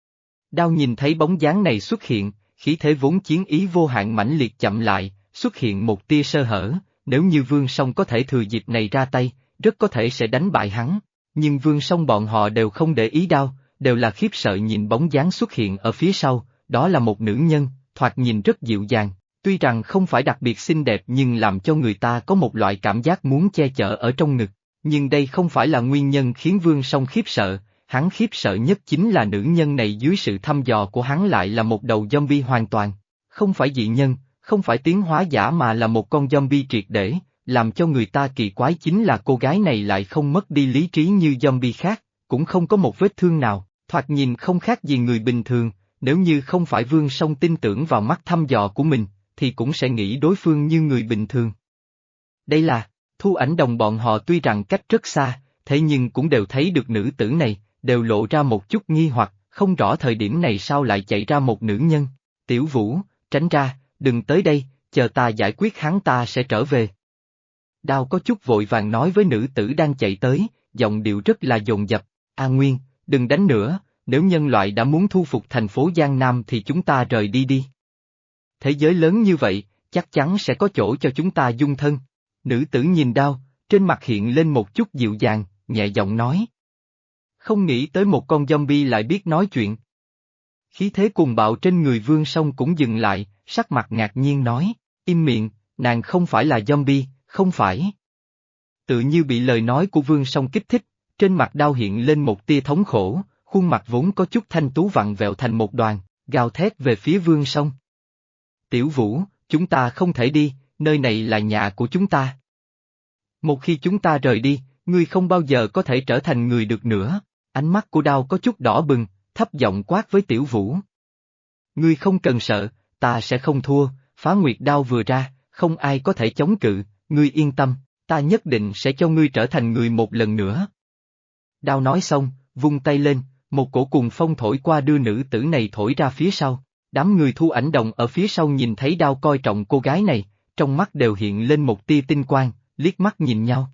Đao nhìn thấy bóng dáng này xuất hiện, khí thế vốn chiến ý vô hạn mãnh liệt chậm lại, xuất hiện một tia sơ hở, nếu như Vương Song có thể thừa dịp này ra tay, rất có thể sẽ đánh bại hắn. Nhưng Vương Song bọn họ đều không để ý Đao, đều là khiếp sợ nhìn bóng dáng xuất hiện ở phía sau. Đó là một nữ nhân, thoạt nhìn rất dịu dàng, tuy rằng không phải đặc biệt xinh đẹp nhưng làm cho người ta có một loại cảm giác muốn che chở ở trong ngực. Nhưng đây không phải là nguyên nhân khiến Vương Song khiếp sợ, hắn khiếp sợ nhất chính là nữ nhân này dưới sự thăm dò của hắn lại là một đầu zombie hoàn toàn. Không phải dị nhân, không phải tiến hóa giả mà là một con zombie triệt để, làm cho người ta kỳ quái chính là cô gái này lại không mất đi lý trí như zombie khác, cũng không có một vết thương nào, thoạt nhìn không khác gì người bình thường. Nếu như không phải Vương Song tin tưởng vào mắt thăm dò của mình, thì cũng sẽ nghĩ đối phương như người bình thường. Đây là, Thu Ảnh Đồng bọn họ tuy rằng cách rất xa, thế nhưng cũng đều thấy được nữ tử này, đều lộ ra một chút nghi hoặc, không rõ thời điểm này sao lại chạy ra một nữ nhân. Tiểu Vũ, tránh ra, đừng tới đây, chờ ta giải quyết hắn ta sẽ trở về. Đao có chút vội vàng nói với nữ tử đang chạy tới, giọng điệu rất là dồn dập. A Nguyên, đừng đánh nữa. Nếu nhân loại đã muốn thu phục thành phố Giang Nam thì chúng ta rời đi đi. Thế giới lớn như vậy, chắc chắn sẽ có chỗ cho chúng ta dung thân. Nữ tử nhìn Đao, trên mặt hiện lên một chút dịu dàng, nhẹ giọng nói. Không nghĩ tới một con zombie lại biết nói chuyện. Khí thế cuồng bạo trên người Vương Song cũng dừng lại, sắc mặt ngạc nhiên nói, im miệng, nàng không phải là zombie, không phải. Tự như bị lời nói của Vương Song kích thích, trên mặt Đao hiện lên một tia thống khổ. Khuôn mặt vốn có chút thanh tú vặn vẹo thành một đoàn, gào thét về phía Vương Song. Tiểu Vũ, chúng ta không thể đi, nơi này là nhà của chúng ta. Một khi chúng ta rời đi, ngươi không bao giờ có thể trở thành người được nữa. Ánh mắt của Đao có chút đỏ bừng, thấp giọng quát với Tiểu Vũ. Ngươi không cần sợ, ta sẽ không thua, Phá Nguyệt Đao vừa ra, không ai có thể chống cự, ngươi yên tâm, ta nhất định sẽ cho ngươi trở thành người một lần nữa. Đao nói xong, vung tay lên. Một cổ cuồng phong thổi qua đưa nữ tử này thổi ra phía sau, đám người Thu Ảnh Đồng ở phía sau nhìn thấy Đao coi trọng cô gái này, trong mắt đều hiện lên một tia tinh quang, liếc mắt nhìn nhau.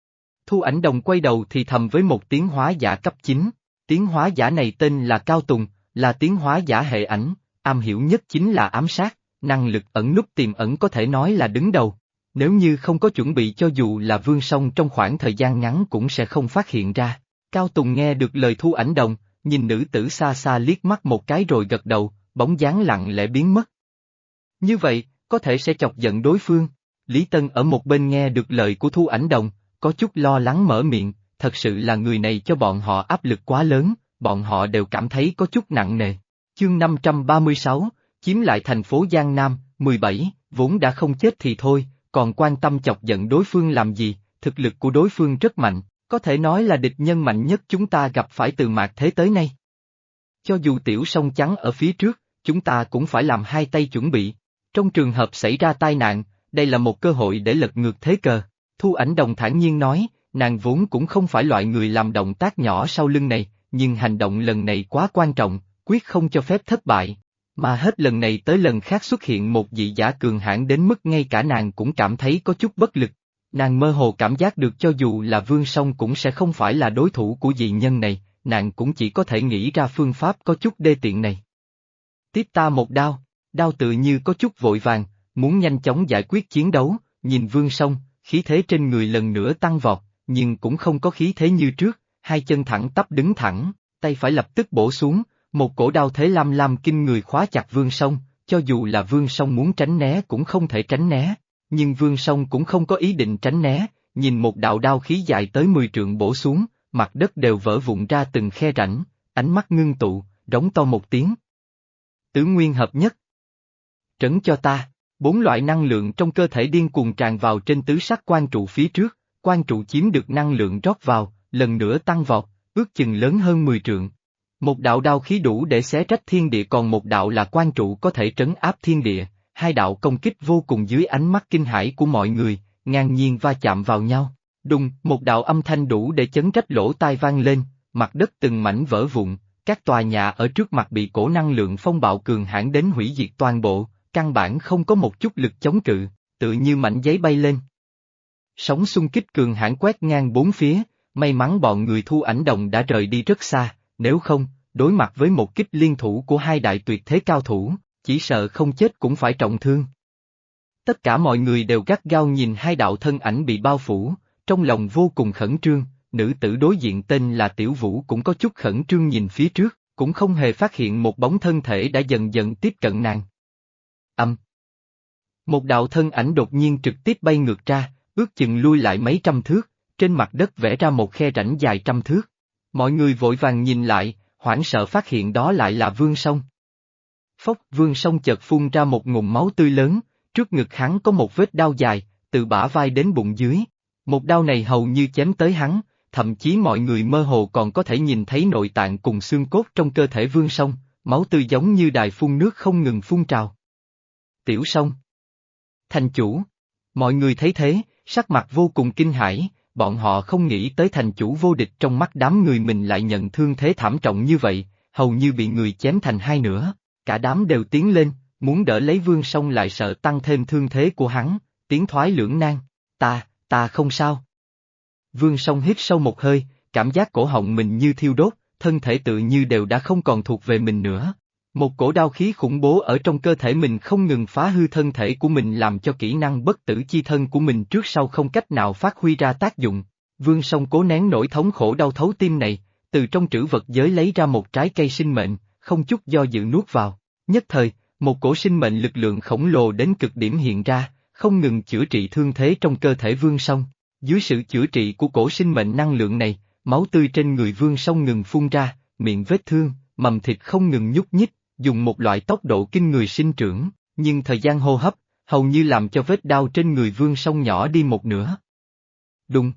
Thu Ảnh Đồng quay đầu thì thầm với một tiến hóa giả cấp chín, tiến hóa giả này tên là Cao Tùng, là tiến hóa giả hệ ảnh, am hiểu nhất chính là ám sát, năng lực ẩn núp tiềm ẩn có thể nói là đứng đầu, nếu như không có chuẩn bị cho dù là Vương Song trong khoảng thời gian ngắn cũng sẽ không phát hiện ra. Cao Tùng nghe được lời Thu Ảnh Đồng, nhìn nữ tử xa xa liếc mắt một cái rồi gật đầu, bóng dáng lặng lẽ biến mất. Như vậy, có thể sẽ chọc giận đối phương. Lý Tân ở một bên nghe được lời của Thu Ảnh Đồng, có chút lo lắng mở miệng, thật sự là người này cho bọn họ áp lực quá lớn, bọn họ đều cảm thấy có chút nặng nề. Chương năm trăm ba mươi sáu, chiếm lại thành phố Giang Nam, mười bảy, vốn đã không chết thì thôi, còn quan tâm chọc giận đối phương làm gì, thực lực của đối phương rất mạnh. Có thể nói là địch nhân mạnh nhất chúng ta gặp phải từ mạt thế tới nay. Cho dù tiểu sông trắng ở phía trước, chúng ta cũng phải làm hai tay chuẩn bị. Trong trường hợp xảy ra tai nạn, đây là một cơ hội để lật ngược thế cờ. Thu Ảnh Đồng thản nhiên nói, nàng vốn cũng không phải loại người làm động tác nhỏ sau lưng này, nhưng hành động lần này quá quan trọng, quyết không cho phép thất bại. Mà hết lần này tới lần khác xuất hiện một dị giả cường hãn đến mức ngay cả nàng cũng cảm thấy có chút bất lực. Nàng mơ hồ cảm giác được cho dù là Vương Song cũng sẽ không phải là đối thủ của dị nhân này, nàng cũng chỉ có thể nghĩ ra phương pháp có chút đê tiện này. Tiếp ta một đao, đao tự như có chút vội vàng, muốn nhanh chóng giải quyết chiến đấu, nhìn Vương Song, khí thế trên người lần nữa tăng vọt, nhưng cũng không có khí thế như trước, hai chân thẳng tắp đứng thẳng, tay phải lập tức bổ xuống, một cổ đao thế lam lam kinh người khóa chặt Vương Song, cho dù là Vương Song muốn tránh né cũng không thể tránh né, nhưng Vương Song cũng không có ý định tránh né, nhìn một đạo đao khí dài tới mười trượng bổ xuống, mặt đất đều vỡ vụn ra từng khe rãnh, ánh mắt ngưng tụ, rống to một tiếng. Tứ nguyên hợp nhất. Trấn cho ta, bốn loại năng lượng trong cơ thể điên cuồng tràn vào trên tứ sắc quan trụ phía trước, quan trụ chiếm được năng lượng rót vào, lần nữa tăng vọt, ước chừng lớn hơn mười trượng. Một đạo đao khí đủ để xé rách thiên địa còn một đạo là quan trụ có thể trấn áp thiên địa, hai đạo công kích vô cùng dưới ánh mắt kinh hãi của mọi người, ngang nhiên va chạm vào nhau. Đùng, một đạo âm thanh đủ để chấn rách lỗ tai vang lên, mặt đất từng mảnh vỡ vụn, các tòa nhà ở trước mặt bị cổ năng lượng phong bạo cường hãn đến hủy diệt toàn bộ, căn bản không có một chút lực chống cự, tự như mảnh giấy bay lên. Sóng xung kích cường hãn quét ngang bốn phía, may mắn bọn người Thu Ảnh Đồng đã rời đi rất xa, nếu không, đối mặt với một kích liên thủ của hai đại tuyệt thế cao thủ, chỉ sợ không chết cũng phải trọng thương. Tất cả mọi người đều gắt gao nhìn hai đạo thân ảnh bị bao phủ, trong lòng vô cùng khẩn trương, nữ tử đối diện tên là Tiểu Vũ cũng có chút khẩn trương nhìn phía trước, cũng không hề phát hiện một bóng thân thể đã dần dần tiếp cận nàng. Âm. Một đạo thân ảnh đột nhiên trực tiếp bay ngược ra, ước chừng lui lại mấy trăm thước, trên mặt đất vẽ ra một khe rãnh dài trăm thước. Mọi người vội vàng nhìn lại, hoảng sợ phát hiện đó lại là Vương Song. Phốc, Vương Song chợt phun ra một ngụm máu tươi lớn, trước ngực hắn có một vết đao dài, từ bả vai đến bụng dưới. Một đao này hầu như chém tới hắn, thậm chí mọi người mơ hồ còn có thể nhìn thấy nội tạng cùng xương cốt trong cơ thể Vương Song, máu tươi giống như đài phun nước không ngừng phun trào. Tiểu Song. Thành chủ. Mọi người thấy thế, sắc mặt vô cùng kinh hãi, bọn họ không nghĩ tới thành chủ vô địch trong mắt đám người mình lại nhận thương thế thảm trọng như vậy, hầu như bị người chém thành hai nửa, cả đám đều tiến lên, muốn đỡ lấy Vương Song lại sợ tăng thêm thương thế của hắn, tiến thoái lưỡng nan, ta, ta không sao. Vương Song hít sâu một hơi, cảm giác cổ họng mình như thiêu đốt, thân thể tự như đều đã không còn thuộc về mình nữa. Một cổ đao khí khủng bố ở trong cơ thể mình không ngừng phá hư thân thể của mình làm cho kỹ năng bất tử chi thân của mình trước sau không cách nào phát huy ra tác dụng. Vương Song cố nén nỗi thống khổ đau thấu tim này, từ trong trữ vật giới lấy ra một trái cây sinh mệnh, không chút do dự nuốt vào. Nhất thời, một cổ sinh mệnh lực lượng khổng lồ đến cực điểm hiện ra, không ngừng chữa trị thương thế trong cơ thể Vương Song. Dưới sự chữa trị của cổ sinh mệnh năng lượng này, máu tươi trên người Vương Song ngừng phun ra, miệng vết thương, mầm thịt không ngừng nhúc nhích, dùng một loại tốc độ kinh người sinh trưởng, nhưng thời gian hô hấp, hầu như làm cho vết đau trên người Vương Song nhỏ đi một nửa. Đùng!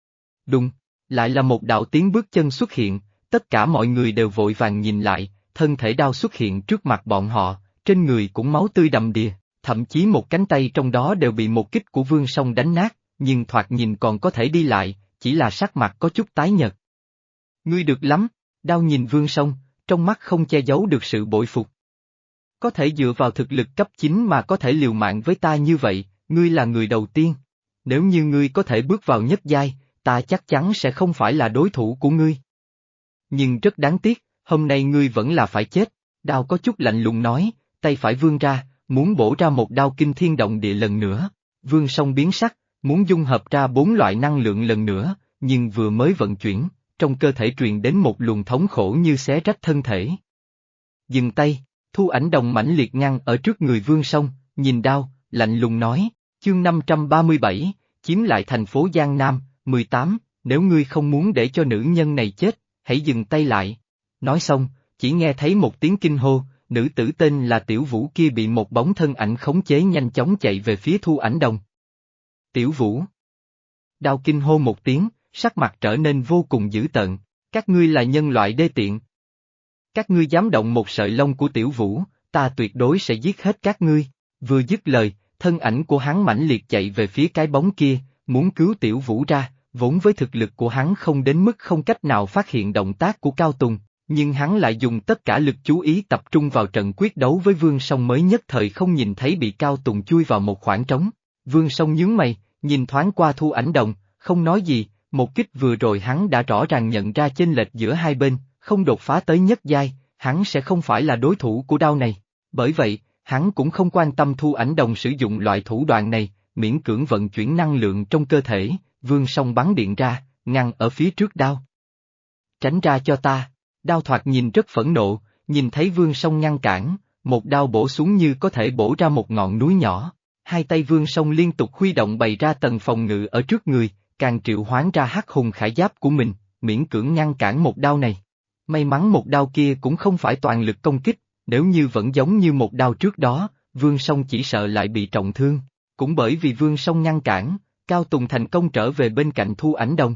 Đùng! Lại là một đạo tiếng bước chân xuất hiện, tất cả mọi người đều vội vàng nhìn lại, thân thể đau xuất hiện trước mặt bọn họ, trên người cũng máu tươi đầm đìa, thậm chí một cánh tay trong đó đều bị một kích của Vương Song đánh nát, nhưng thoạt nhìn còn có thể đi lại, chỉ là sắc mặt có chút tái nhợt. Ngươi được lắm, đau nhìn Vương Song, trong mắt không che giấu được sự bội phục. Có thể dựa vào thực lực cấp chín mà có thể liều mạng với ta như vậy, ngươi là người đầu tiên. Nếu như ngươi có thể bước vào nhất giai, ta chắc chắn sẽ không phải là đối thủ của ngươi. Nhưng rất đáng tiếc, hôm nay ngươi vẫn là phải chết, đao có chút lạnh lùng nói, tay phải vươn ra, muốn bổ ra một đao kinh thiên động địa lần nữa. Vương Song biến sắc, muốn dung hợp ra bốn loại năng lượng lần nữa, nhưng vừa mới vận chuyển, trong cơ thể truyền đến một luồng thống khổ như xé rách thân thể. Dừng tay, Thu Ảnh Đồng mãnh liệt ngăn ở trước người Vương Song, nhìn đao, lạnh lùng nói, chương năm trăm ba mươi bảy, chiếm lại thành phố Giang Nam, mười tám, nếu ngươi không muốn để cho nữ nhân này chết, hãy dừng tay lại. Nói xong, chỉ nghe thấy một tiếng kinh hô, nữ tử tên là Tiểu Vũ kia bị một bóng thân ảnh khống chế nhanh chóng chạy về phía Thu Ảnh Đồng. Tiểu Vũ. Đao kinh hô một tiếng, sắc mặt trở nên vô cùng dữ tợn, các ngươi là nhân loại đê tiện. Các ngươi dám động một sợi lông của Tiểu Vũ, ta tuyệt đối sẽ giết hết các ngươi. Vừa dứt lời, thân ảnh của hắn mãnh liệt chạy về phía cái bóng kia, muốn cứu Tiểu Vũ ra, vốn với thực lực của hắn không đến mức không cách nào phát hiện động tác của Cao Tùng, nhưng hắn lại dùng tất cả lực chú ý tập trung vào trận quyết đấu với Vương Song mới nhất thời không nhìn thấy bị Cao Tùng chui vào một khoảng trống. Vương Song nhướng mày, nhìn thoáng qua Thu Ảnh Đồng, không nói gì, một kích vừa rồi hắn đã rõ ràng nhận ra chênh lệch giữa hai bên, không đột phá tới nhất giai, hắn sẽ không phải là đối thủ của đao này. Bởi vậy, hắn cũng không quan tâm Thu Ảnh Đồng sử dụng loại thủ đoạn này, miễn cưỡng vận chuyển năng lượng trong cơ thể, Vương Song bắn điện ra, ngăn ở phía trước đao. Tránh ra cho ta, đao thoạt nhìn rất phẫn nộ, nhìn thấy Vương Song ngăn cản, một đao bổ xuống như có thể bổ ra một ngọn núi nhỏ. Hai tay Vương Song liên tục huy động bày ra tầng phòng ngự ở trước người, càng triệu hoán ra hắc hùng khải giáp của mình, miễn cưỡng ngăn cản một đao này. May mắn một đao kia cũng không phải toàn lực công kích, nếu như vẫn giống như một đao trước đó, Vương Song chỉ sợ lại bị trọng thương. Cũng bởi vì Vương Song ngăn cản, Cao Tùng thành công trở về bên cạnh Thu Ảnh Đồng.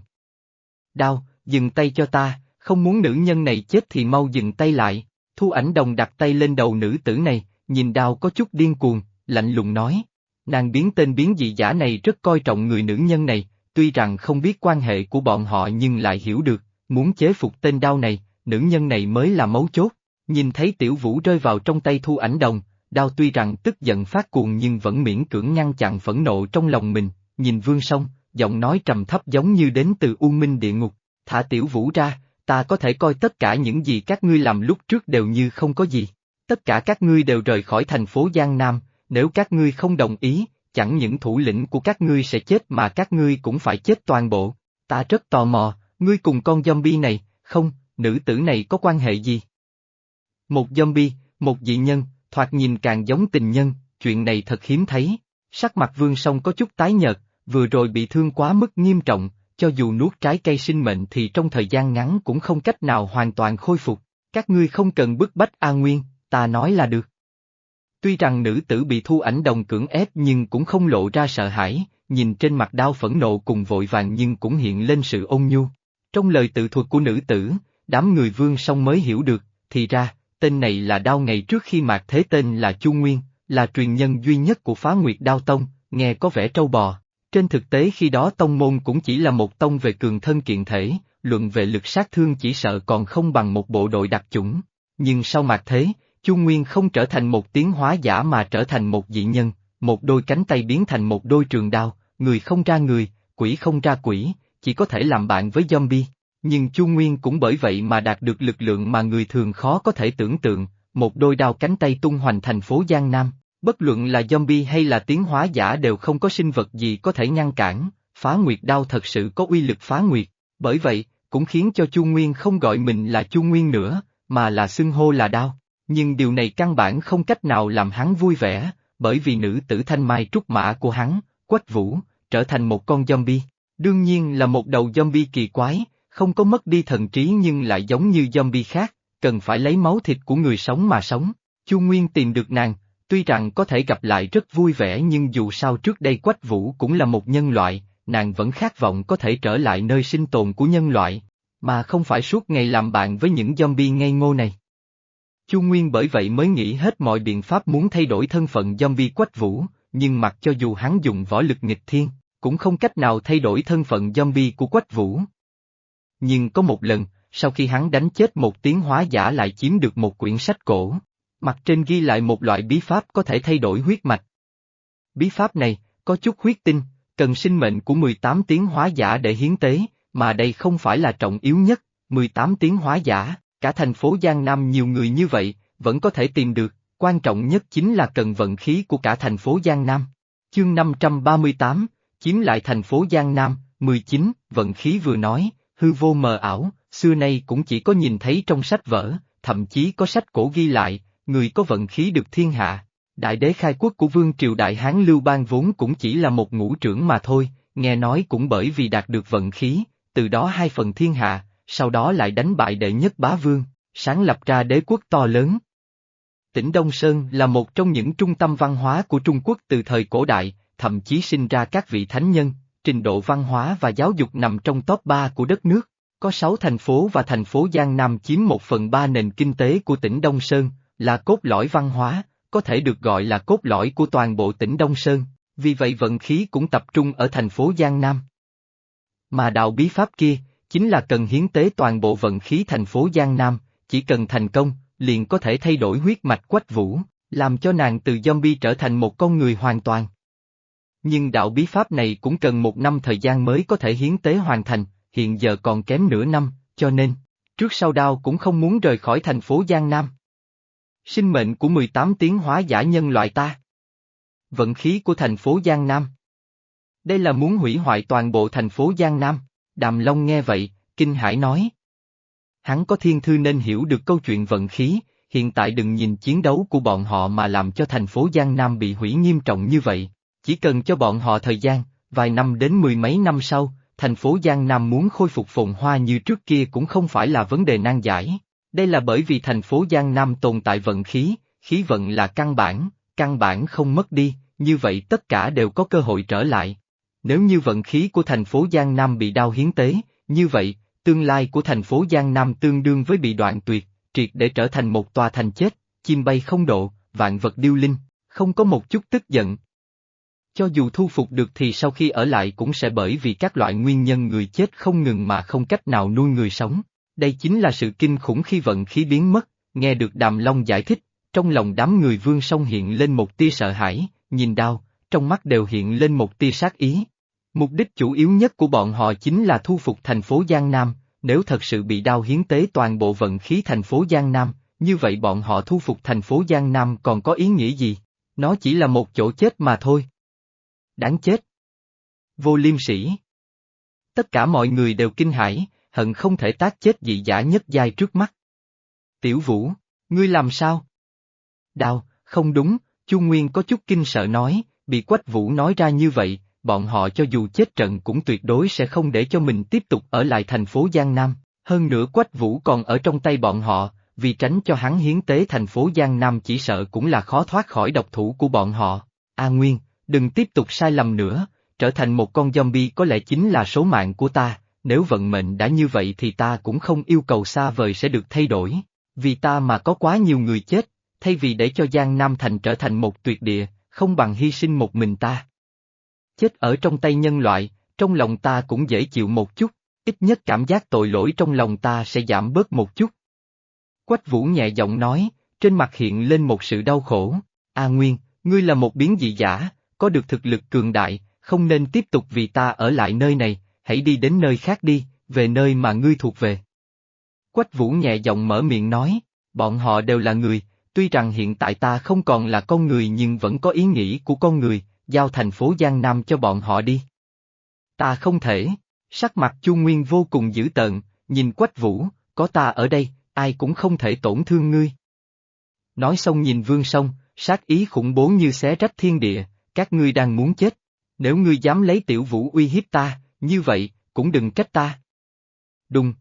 Đao, dừng tay cho ta, không muốn nữ nhân này chết thì mau dừng tay lại. Thu Ảnh Đồng đặt tay lên đầu nữ tử này, nhìn đao có chút điên cuồng, lạnh lùng nói. Nàng biến tên biến dị giả này rất coi trọng người nữ nhân này, tuy rằng không biết quan hệ của bọn họ nhưng lại hiểu được, muốn chế phục tên đao này, nữ nhân này mới là mấu chốt. Nhìn thấy Tiểu Vũ rơi vào trong tay Thu Ảnh Đồng, đao tuy rằng tức giận phát cuồng nhưng vẫn miễn cưỡng ngăn chặn phẫn nộ trong lòng mình, nhìn Vương Song, giọng nói trầm thấp giống như đến từ U Minh địa ngục, thả Tiểu Vũ ra, ta có thể coi tất cả những gì các ngươi làm lúc trước đều như không có gì. Tất cả các ngươi đều rời khỏi thành phố Giang Nam, nếu các ngươi không đồng ý, chẳng những thủ lĩnh của các ngươi sẽ chết mà các ngươi cũng phải chết toàn bộ. Ta rất tò mò, ngươi cùng con zombie này, không, nữ tử này có quan hệ gì? Một zombie, một dị nhân, thoạt nhìn càng giống tình nhân, chuyện này thật hiếm thấy. Sắc mặt Vương Song có chút tái nhợt, vừa rồi bị thương quá mức nghiêm trọng, cho dù nuốt trái cây sinh mệnh thì trong thời gian ngắn cũng không cách nào hoàn toàn khôi phục. Các ngươi không cần bức bách A Nguyên, ta nói là được. Tuy rằng nữ tử bị Thu Ảnh Đồng cưỡng ép nhưng cũng không lộ ra sợ hãi, nhìn trên mặt đao phẫn nộ cùng vội vàng nhưng cũng hiện lên sự ôn nhu. Trong lời tự thuật của nữ tử, đám người Vương Song mới hiểu được, thì ra, tên này là đao ngày trước khi Mạc Thế tên là Chu Nguyên, là truyền nhân duy nhất của Phá Nguyệt Đao Tông, nghe có vẻ trâu bò. Trên thực tế khi đó tông môn cũng chỉ là một tông về cường thân kiện thể, luận về lực sát thương chỉ sợ còn không bằng một bộ đội đặc chủng. Nhưng sau Mạc Thế, Chu Nguyên không trở thành một tiến hóa giả mà trở thành một dị nhân, một đôi cánh tay biến thành một đôi trường đao, người không ra người, quỷ không ra quỷ, chỉ có thể làm bạn với zombie. Nhưng Chu Nguyên cũng bởi vậy mà đạt được lực lượng mà người thường khó có thể tưởng tượng, một đôi đao cánh tay tung hoành thành phố Giang Nam, bất luận là zombie hay là tiến hóa giả đều không có sinh vật gì có thể ngăn cản, Phá Nguyệt Đao thật sự có uy lực phá nguyệt, bởi vậy, cũng khiến cho Chu Nguyên không gọi mình là Chu Nguyên nữa, mà là xưng hô là đao. Nhưng điều này căn bản không cách nào làm hắn vui vẻ, bởi vì nữ tử thanh mai trúc mã của hắn, Quách Vũ, trở thành một con zombie, đương nhiên là một đầu zombie kỳ quái, không có mất đi thần trí nhưng lại giống như zombie khác, cần phải lấy máu thịt của người sống mà sống. Chu Nguyên tìm được nàng, tuy rằng có thể gặp lại rất vui vẻ nhưng dù sao trước đây Quách Vũ cũng là một nhân loại, nàng vẫn khát vọng có thể trở lại nơi sinh tồn của nhân loại, mà không phải suốt ngày làm bạn với những zombie ngây ngô này. Chu Nguyên bởi vậy mới nghĩ hết mọi biện pháp muốn thay đổi thân phận zombie Quách Vũ, nhưng mặc cho dù hắn dùng võ lực nghịch thiên, cũng không cách nào thay đổi thân phận zombie của Quách Vũ. Nhưng có một lần, sau khi hắn đánh chết một tiến hóa giả lại chiếm được một quyển sách cổ, mặt trên ghi lại một loại bí pháp có thể thay đổi huyết mạch. Bí pháp này, có chút huyết tinh, cần sinh mệnh của mười tám tiến hóa giả để hiến tế, mà đây không phải là trọng yếu nhất, mười tám tiến hóa giả, cả thành phố Giang Nam nhiều người như vậy, vẫn có thể tìm được, quan trọng nhất chính là cần vận khí của cả thành phố Giang Nam. Chương năm trăm ba mươi tám, chiếm lại thành phố Giang Nam, mười chín, vận khí vừa nói, hư vô mờ ảo, xưa nay cũng chỉ có nhìn thấy trong sách vở, thậm chí có sách cổ ghi lại, người có vận khí được thiên hạ. Đại đế khai quốc của Vương triều Đại Hán Lưu Bang vốn cũng chỉ là một ngũ trưởng mà thôi, nghe nói cũng bởi vì đạt được vận khí, từ đó hai phần thiên hạ, sau đó lại đánh bại đệ nhất bá vương, sáng lập ra đế quốc to lớn. Tỉnh Đông Sơn là một trong những trung tâm văn hóa của Trung Quốc từ thời cổ đại, thậm chí sinh ra các vị thánh nhân, trình độ văn hóa và giáo dục nằm trong top ba của đất nước. Có sáu thành phố và thành phố Giang Nam chiếm một phần ba nền kinh tế của tỉnh Đông Sơn, là cốt lõi văn hóa, có thể được gọi là cốt lõi của toàn bộ tỉnh Đông Sơn, vì vậy vận khí cũng tập trung ở thành phố Giang Nam. Mà đạo bí pháp kia, chính là cần hiến tế toàn bộ vận khí thành phố Giang Nam, chỉ cần thành công, liền có thể thay đổi huyết mạch Quách Vũ, làm cho nàng từ zombie trở thành một con người hoàn toàn. Nhưng đạo bí pháp này cũng cần một năm thời gian mới có thể hiến tế hoàn thành, hiện giờ còn kém nửa năm, cho nên, trước sau đao cũng không muốn rời khỏi thành phố Giang Nam. Sinh mệnh của mười tám tiến hóa giả nhân loại ta. Vận khí của thành phố Giang Nam. Đây là muốn hủy hoại toàn bộ thành phố Giang Nam. Đàm Long nghe vậy, kinh hãi nói. Hắn có thiên thư nên hiểu được câu chuyện vận khí, hiện tại đừng nhìn chiến đấu của bọn họ mà làm cho thành phố Giang Nam bị hủy nghiêm trọng như vậy. Chỉ cần cho bọn họ thời gian, vài năm đến mười mấy năm sau, thành phố Giang Nam muốn khôi phục phồn hoa như trước kia cũng không phải là vấn đề nan giải. Đây là bởi vì thành phố Giang Nam tồn tại vận khí, khí vận là căn bản, căn bản không mất đi, như vậy tất cả đều có cơ hội trở lại. Nếu như vận khí của thành phố Giang Nam bị đao hiến tế, như vậy, tương lai của thành phố Giang Nam tương đương với bị đoạn tuyệt, triệt để trở thành một tòa thành chết, chim bay không độ, vạn vật điêu linh, không có một chút tức giận. Cho dù thu phục được thì sau khi ở lại cũng sẽ bởi vì các loại nguyên nhân người chết không ngừng mà không cách nào nuôi người sống. Đây chính là sự kinh khủng khi vận khí biến mất, nghe được Đàm Long giải thích, trong lòng đám người Vương Song hiện lên một tia sợ hãi, nhìn đao, trong mắt đều hiện lên một tia sát ý. Mục đích chủ yếu nhất của bọn họ chính là thu phục thành phố Giang Nam, nếu thật sự bị đao hiến tế toàn bộ vận khí thành phố Giang Nam, như vậy bọn họ thu phục thành phố Giang Nam còn có ý nghĩa gì? Nó chỉ là một chỗ chết mà thôi. Đáng chết! Vô liêm sỉ! Tất cả mọi người đều kinh hãi, hận không thể tác chết dị giả nhất giai trước mắt. Tiểu Vũ, ngươi làm sao? Đao, không đúng, Chu Nguyên có chút kinh sợ nói, bị Quách Vũ nói ra như vậy, bọn họ cho dù chết trận cũng tuyệt đối sẽ không để cho mình tiếp tục ở lại thành phố Giang Nam, hơn nữa Quách Vũ còn ở trong tay bọn họ, vì tránh cho hắn hiến tế thành phố Giang Nam chỉ sợ cũng là khó thoát khỏi độc thủ của bọn họ. A Nguyên, đừng tiếp tục sai lầm nữa, trở thành một con zombie có lẽ chính là số mạng của ta, nếu vận mệnh đã như vậy thì ta cũng không yêu cầu xa vời sẽ được thay đổi, vì ta mà có quá nhiều người chết, thay vì để cho Giang Nam Thành trở thành một tuyệt địa, không bằng hy sinh một mình ta. Chết ở trong tay nhân loại, trong lòng ta cũng dễ chịu một chút, ít nhất cảm giác tội lỗi trong lòng ta sẽ giảm bớt một chút. Quách Vũ nhẹ giọng nói, trên mặt hiện lên một sự đau khổ, A Nguyên, ngươi là một biến dị giả, có được thực lực cường đại, không nên tiếp tục vì ta ở lại nơi này, hãy đi đến nơi khác đi, về nơi mà ngươi thuộc về. Quách Vũ nhẹ giọng mở miệng nói, bọn họ đều là người, tuy rằng hiện tại ta không còn là con người nhưng vẫn có ý nghĩ của con người, giao thành phố Giang Nam cho bọn họ đi. Ta không thể, sắc mặt Chu Nguyên vô cùng dữ tợn, nhìn Quách Vũ, có ta ở đây, ai cũng không thể tổn thương ngươi. Nói xong nhìn Vương Song, sát ý khủng bố như xé rách thiên địa, các ngươi đang muốn chết, nếu ngươi dám lấy Tiểu Vũ uy hiếp ta, như vậy, cũng đừng trách ta. Đùng.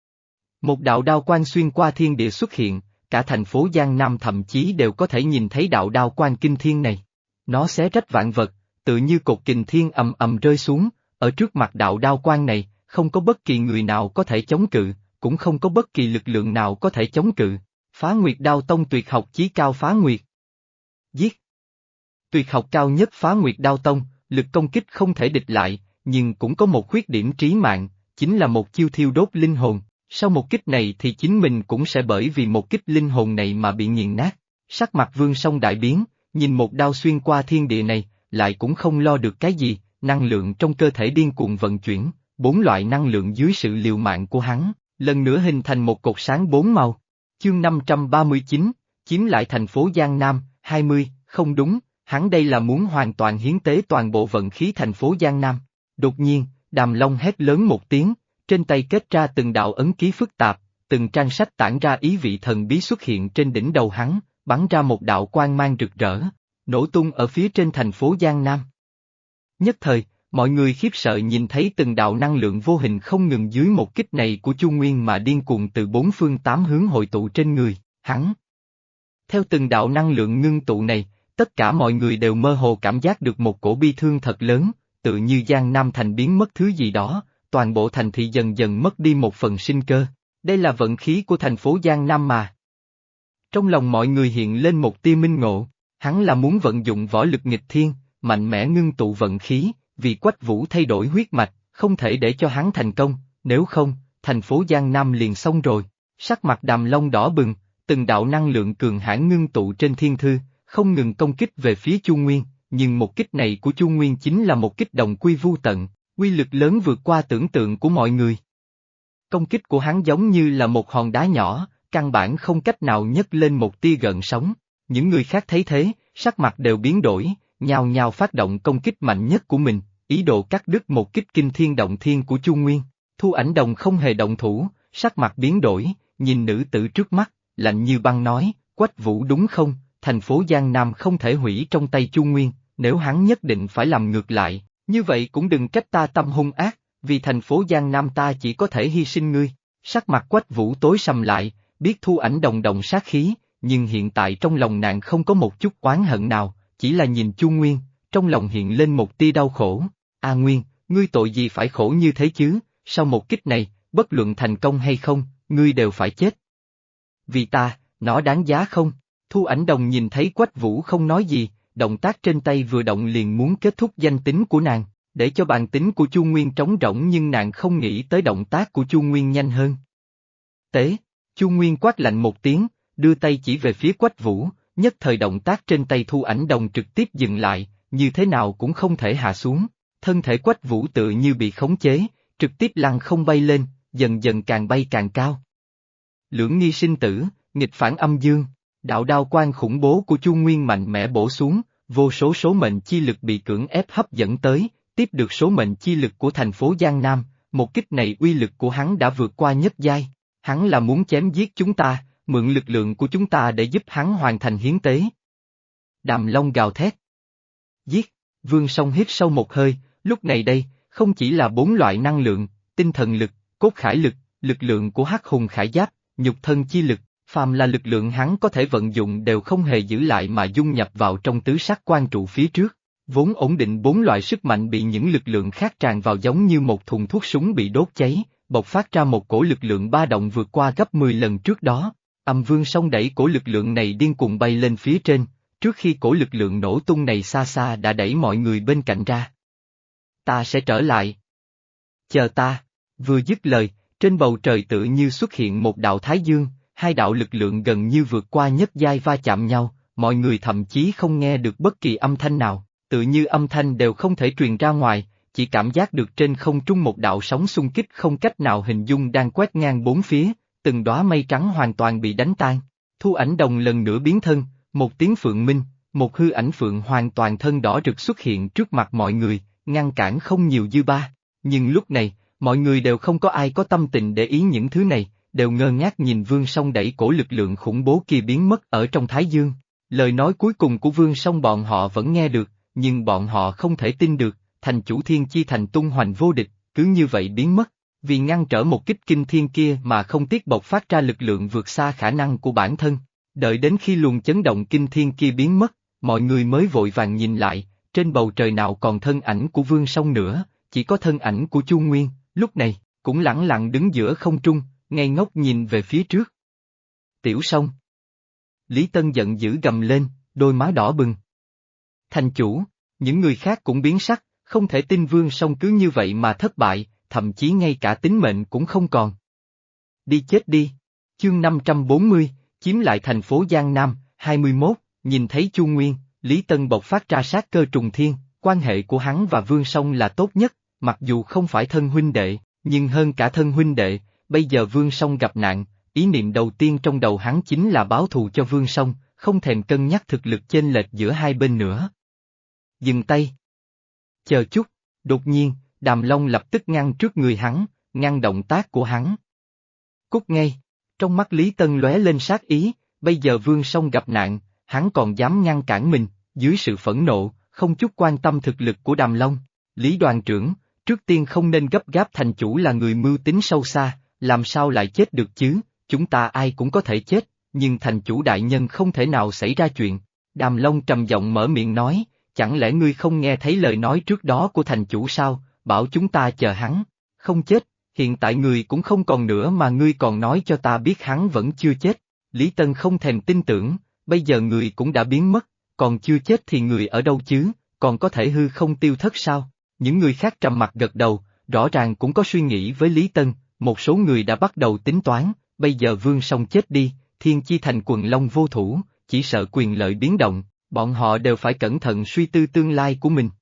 Một đạo đao quang xuyên qua thiên địa xuất hiện, cả thành phố Giang Nam thậm chí đều có thể nhìn thấy đạo đao quang kinh thiên này. Nó xé rách vạn vật, tự như cột kình thiên ầm ầm rơi xuống, ở trước mặt đạo đao quang này, không có bất kỳ người nào có thể chống cự, cũng không có bất kỳ lực lượng nào có thể chống cự. Phá Nguyệt Đao Tông tuyệt học chí cao Phá Nguyệt. Giết. Tuyệt học cao nhất Phá Nguyệt Đao Tông, lực công kích không thể địch lại, nhưng cũng có một khuyết điểm trí mạng, chính là một chiêu thiêu đốt linh hồn. Sau một kích này thì chính mình cũng sẽ bởi vì một kích linh hồn này mà bị nghiền nát. Sắc mặt Vương Song đại biến, nhìn một đao xuyên qua thiên địa này, lại cũng không lo được cái gì, năng lượng trong cơ thể điên cuồng vận chuyển, bốn loại năng lượng dưới sự liều mạng của hắn, lần nữa hình thành một cột sáng bốn màu. Chương năm trăm ba mươi chín, chiếm lại thành phố Giang Nam, hai mươi, không đúng, hắn đây là muốn hoàn toàn hiến tế toàn bộ vận khí thành phố Giang Nam. Đột nhiên, Đàm Long hét lớn một tiếng, trên tay kết ra từng đạo ấn ký phức tạp, từng trang sách tản ra ý vị thần bí xuất hiện trên đỉnh đầu hắn, bắn ra một đạo quang mang rực rỡ, nổ tung ở phía trên thành phố Giang Nam. Nhất thời, mọi người khiếp sợ nhìn thấy từng đạo năng lượng vô hình không ngừng dưới một kích này của Chu Nguyên mà điên cuồng từ bốn phương tám hướng hội tụ trên người, hắn. Theo từng đạo năng lượng ngưng tụ này, tất cả mọi người đều mơ hồ cảm giác được một cổ bi thương thật lớn, tự như Giang Nam Thành biến mất thứ gì đó, toàn bộ thành thị dần dần mất đi một phần sinh cơ, đây là vận khí của thành phố Giang Nam mà. Trong lòng mọi người hiện lên một tia minh ngộ, hắn là muốn vận dụng võ lực nghịch thiên, mạnh mẽ ngưng tụ vận khí, vì Quách Vũ thay đổi huyết mạch, không thể để cho hắn thành công, nếu không, thành phố Giang Nam liền xong rồi. Sắc mặt Đàm Long đỏ bừng, từng đạo năng lượng cường hãn ngưng tụ trên thiên thư, không ngừng công kích về phía Chu Nguyên, nhưng một kích này của Chu Nguyên chính là một kích đồng quy vu tận, uy lực lớn vượt qua tưởng tượng của mọi người. Công kích của hắn giống như là một hòn đá nhỏ, căn bản không cách nào nhấc lên một tia gợn sóng. Những người khác thấy thế, sắc mặt đều biến đổi, nhao nhao phát động công kích mạnh nhất của mình, ý đồ cắt đứt một kích kinh thiên động thiên của Chu Nguyên. Thu Ảnh Đồng không hề động thủ, sắc mặt biến đổi, nhìn nữ tử trước mắt, lạnh như băng nói, Quách Vũ đúng không, thành phố Giang Nam không thể hủy trong tay Chu Nguyên, nếu hắn nhất định phải làm ngược lại, như vậy cũng đừng trách ta tâm hung ác, vì thành phố Giang Nam ta chỉ có thể hy sinh ngươi. Sắc mặt Quách Vũ tối sầm lại, biết Thu Ảnh Đồng động sát khí, nhưng hiện tại trong lòng nàng không có một chút oán hận nào, chỉ là nhìn Chu Nguyên, trong lòng hiện lên một tia đau khổ. A Nguyên, ngươi tội gì phải khổ như thế chứ, sau một kích này, bất luận thành công hay không, ngươi đều phải chết. Vì ta, nó đáng giá không? Thu Ảnh Đồng nhìn thấy Quách Vũ không nói gì, động tác trên tay vừa động liền muốn kết thúc danh tính của nàng, để cho bàn tính của Chu Nguyên trống rỗng, nhưng nàng không nghĩ tới động tác của Chu Nguyên nhanh hơn. Tế, Chu Nguyên quát lạnh một tiếng, đưa tay chỉ về phía Quách Vũ, nhất thời động tác trên tay Thu Ảnh Đồng trực tiếp dừng lại, như thế nào cũng không thể hạ xuống, thân thể Quách Vũ tự như bị khống chế, trực tiếp lăn không bay lên, dần dần càng bay càng cao. Lưỡng nghi sinh tử, nghịch phản âm dương, đạo đao quang khủng bố của Chu Nguyên mạnh mẽ bổ xuống, vô số số mệnh chi lực bị cưỡng ép hấp dẫn tới, tiếp được số mệnh chi lực của thành phố Giang Nam, một kích này uy lực của hắn đã vượt qua nhất giai, hắn là muốn chém giết chúng ta, mượn lực lượng của chúng ta để giúp hắn hoàn thành hiến tế. Đàm Long gào thét. Giết, Vương Song hít sâu một hơi, lúc này đây, không chỉ là bốn loại năng lượng, tinh thần lực, cốt khải lực, lực lượng của hắc hùng khải giáp, nhục thân chi lực, phàm là lực lượng hắn có thể vận dụng đều không hề giữ lại mà dung nhập vào trong tứ sắc quan trụ phía trước. Vốn ổn định bốn loại sức mạnh bị những lực lượng khác tràn vào giống như một thùng thuốc súng bị đốt cháy, bộc phát ra một cổ lực lượng ba động vượt qua gấp mười lần trước đó. Âm Vương Song đẩy cổ lực lượng này điên cuồng bay lên phía trên, trước khi cổ lực lượng nổ tung này xa xa đã đẩy mọi người bên cạnh ra. Ta sẽ trở lại. Chờ ta, vừa dứt lời, trên bầu trời tự như xuất hiện một đạo thái dương, hai đạo lực lượng gần như vượt qua nhất giai va chạm nhau, mọi người thậm chí không nghe được bất kỳ âm thanh nào, tự như âm thanh đều không thể truyền ra ngoài, chỉ cảm giác được trên không trung một đạo sóng xung kích không cách nào hình dung đang quét ngang bốn phía, từng đóa mây trắng hoàn toàn bị đánh tan. Thu Ảnh Đồng lần nữa biến thân, một tiếng phượng minh, một hư ảnh phượng hoàn toàn thân đỏ rực xuất hiện trước mặt mọi người, ngăn cản không nhiều dư ba. Nhưng lúc này, mọi người đều không có ai có tâm tình để ý những thứ này, đều ngơ ngác nhìn Vương Song đẩy cổ lực lượng khủng bố kia biến mất ở trong Thái Dương. Lời nói cuối cùng của Vương Song bọn họ vẫn nghe được, nhưng bọn họ không thể tin được, thành chủ Thiên Chi Thành tung hoành vô địch, cứ như vậy biến mất. Vì ngăn trở một kích kinh thiên kia mà không tiếc bộc phát ra lực lượng vượt xa khả năng của bản thân. Đợi đến khi luồng chấn động kinh thiên kia biến mất, mọi người mới vội vàng nhìn lại, trên bầu trời nào còn thân ảnh của Vương Song nữa, chỉ có thân ảnh của Chu Nguyên, lúc này, cũng lẳng lặng đứng giữa không trung, ngây ngốc nhìn về phía trước. Tiểu Song. Lý Tân giận dữ gầm lên, đôi má đỏ bừng. Thành chủ, những người khác cũng biến sắc, không thể tin Vương Song cứ như vậy mà thất bại, thậm chí ngay cả tính mệnh cũng không còn. Đi chết đi. Chương năm trăm bốn mươi, chiếm lại thành phố Giang Nam, hai mươi mốt, nhìn thấy Chu Nguyên, Lý Tân bộc phát ra sát cơ trùng thiên, quan hệ của hắn và Vương Song là tốt nhất, mặc dù không phải thân huynh đệ, nhưng hơn cả thân huynh đệ, bây giờ Vương Song gặp nạn, ý niệm đầu tiên trong đầu hắn chính là báo thù cho Vương Song, không thèm cân nhắc thực lực chênh lệch giữa hai bên nữa. Dừng tay. Chờ chút, đột nhiên, Đàm Long lập tức ngăn trước người hắn, ngăn động tác của hắn. Cút ngay, trong mắt Lý Tân lóe lên sát ý, bây giờ Vương Song gặp nạn, hắn còn dám ngăn cản mình, dưới sự phẫn nộ, không chút quan tâm thực lực của Đàm Long. Lý đoàn trưởng, trước tiên không nên gấp gáp, thành chủ là người mưu tính sâu xa, làm sao lại chết được chứ, chúng ta ai cũng có thể chết, nhưng thành chủ đại nhân không thể nào xảy ra chuyện. Đàm Long trầm giọng mở miệng nói, chẳng lẽ ngươi không nghe thấy lời nói trước đó của thành chủ sao, bảo chúng ta chờ hắn, không chết, hiện tại người cũng không còn nữa mà ngươi còn nói cho ta biết hắn vẫn chưa chết. Lý Tân không thèm tin tưởng, bây giờ người cũng đã biến mất, còn chưa chết thì người ở đâu chứ, còn có thể hư không tiêu thất sao? Những người khác trầm mặt gật đầu, rõ ràng cũng có suy nghĩ với Lý Tân, một số người đã bắt đầu tính toán, bây giờ Vương Song chết đi, Thiên Chi Thành quần long vô thủ, chỉ sợ quyền lợi biến động, bọn họ đều phải cẩn thận suy tư tương lai của mình.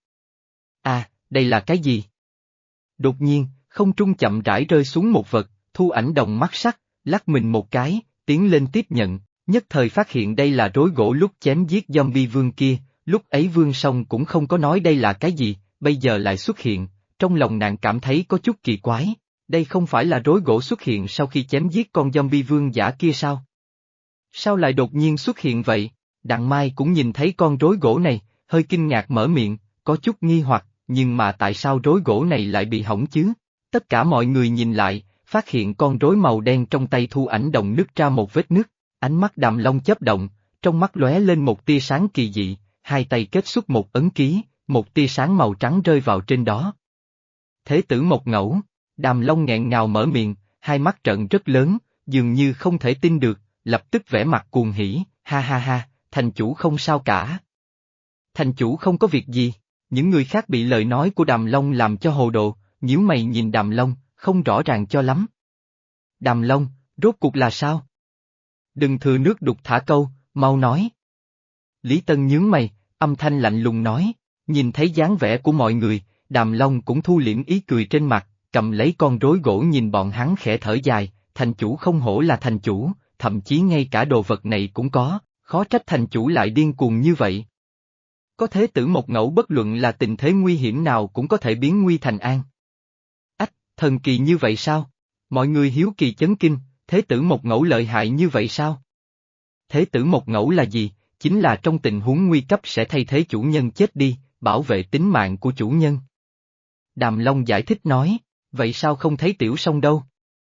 À, đây là cái gì? Đột nhiên, không trung chậm rãi rơi xuống một vật, Thu Ảnh Đồng mắt sắc, lắc mình một cái, tiến lên tiếp nhận, nhất thời phát hiện đây là rối gỗ lúc chém giết zombie vương kia, lúc ấy Vương Song cũng không có nói đây là cái gì, bây giờ lại xuất hiện, trong lòng nàng cảm thấy có chút kỳ quái, đây không phải là rối gỗ xuất hiện sau khi chém giết con zombie vương giả kia sao? Sao lại đột nhiên xuất hiện vậy? Đặng Mai cũng nhìn thấy con rối gỗ này, hơi kinh ngạc mở miệng, có chút nghi hoặc, nhưng mà tại sao rối gỗ này lại bị hỏng chứ? Tất cả mọi người nhìn lại, phát hiện con rối màu đen trong tay Thu Ảnh Đồng nứt ra một vết nứt, ánh mắt Đàm Long chớp động, trong mắt lóe lên một tia sáng kỳ dị, hai tay kết xuất một ấn ký, một tia sáng màu trắng rơi vào trên đó. Thế tử Mộc Ngẫu, Đàm Long nghẹn ngào mở miệng, hai mắt trợn rất lớn, dường như không thể tin được, lập tức vẻ mặt cuồng hỉ, ha ha ha, thành chủ không sao cả. Thành chủ không có việc gì, những người khác bị lời nói của Đàm Long làm cho hồ đồ, nhíu mày nhìn Đàm Long, không rõ ràng cho lắm. Đàm Long, rốt cuộc là sao? Đừng thừa nước đục thả câu, mau nói. Lý Tân nhướng mày, âm thanh lạnh lùng nói, nhìn thấy dáng vẻ của mọi người, Đàm Long cũng thu liễm ý cười trên mặt, cầm lấy con rối gỗ nhìn bọn hắn khẽ thở dài, thành chủ không hổ là thành chủ, thậm chí ngay cả đồ vật này cũng có, khó trách thành chủ lại điên cuồng như vậy. Có thế tử Mộc Ngẫu bất luận là tình thế nguy hiểm nào cũng có thể biến nguy thành an. Ách, thần kỳ như vậy sao? Mọi người hiếu kỳ chấn kinh, thế tử Mộc Ngẫu lợi hại như vậy sao? Thế tử Mộc Ngẫu là gì? Chính là trong tình huống nguy cấp sẽ thay thế chủ nhân chết đi, bảo vệ tính mạng của chủ nhân. Đàm Long giải thích nói, vậy sao không thấy Tiểu Song đâu?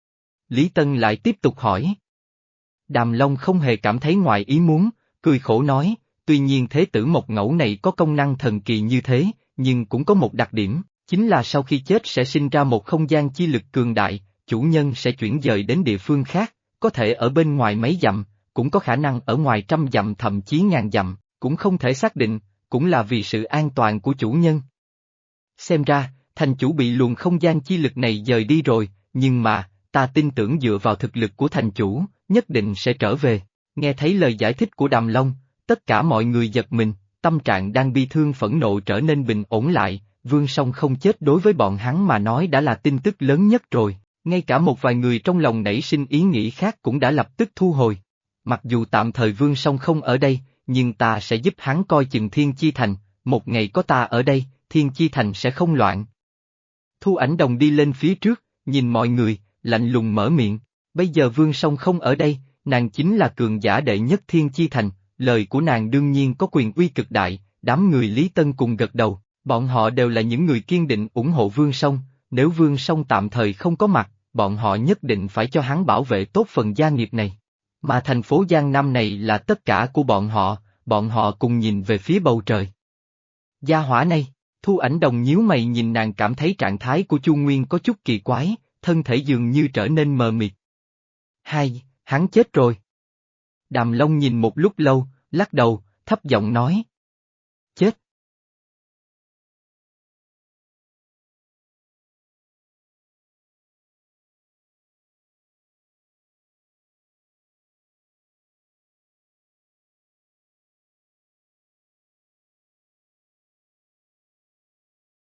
Lý Tân lại tiếp tục hỏi. Đàm Long không hề cảm thấy ngoài ý muốn, cười khổ nói, tuy nhiên thế tử Mộc Ngẫu này có công năng thần kỳ như thế, nhưng cũng có một đặc điểm, chính là sau khi chết sẽ sinh ra một không gian chi lực cường đại, chủ nhân sẽ chuyển dời đến địa phương khác, có thể ở bên ngoài mấy dặm, cũng có khả năng ở ngoài trăm dặm thậm chí ngàn dặm, cũng không thể xác định, cũng là vì sự an toàn của chủ nhân. Xem ra, thành chủ bị luồng không gian chi lực này dời đi rồi, nhưng mà, ta tin tưởng dựa vào thực lực của thành chủ, nhất định sẽ trở về. Nghe thấy lời giải thích của Đàm Long, tất cả mọi người giật mình, tâm trạng đang bi thương phẫn nộ trở nên bình ổn lại, Vương Song không chết đối với bọn hắn mà nói đã là tin tức lớn nhất rồi, ngay cả một vài người trong lòng nảy sinh ý nghĩ khác cũng đã lập tức thu hồi. Mặc dù tạm thời Vương Song không ở đây, nhưng ta sẽ giúp hắn coi chừng Thiên Chi Thành, một ngày có ta ở đây, Thiên Chi Thành sẽ không loạn. Thu Ảnh Đồng đi lên phía trước, nhìn mọi người, lạnh lùng mở miệng, bây giờ Vương Song không ở đây, nàng chính là cường giả đệ nhất Thiên Chi Thành, lời của nàng đương nhiên có quyền uy cực đại, đám người Lý Tân cùng gật đầu, bọn họ đều là những người kiên định ủng hộ Vương Song, nếu Vương Song tạm thời không có mặt, bọn họ nhất định phải cho hắn bảo vệ tốt phần gia nghiệp này. Mà thành phố Giang Nam này là tất cả của bọn họ, bọn họ cùng nhìn về phía bầu trời. Gia hỏa này, Thu Ảnh Đồng nhíu mày nhìn nàng cảm thấy trạng thái của Chu Nguyên có chút kỳ quái, thân thể dường như trở nên mờ mịt. Hai, hắn chết rồi. Đàm Long nhìn một lúc lâu, lắc đầu, thấp giọng nói. Chết.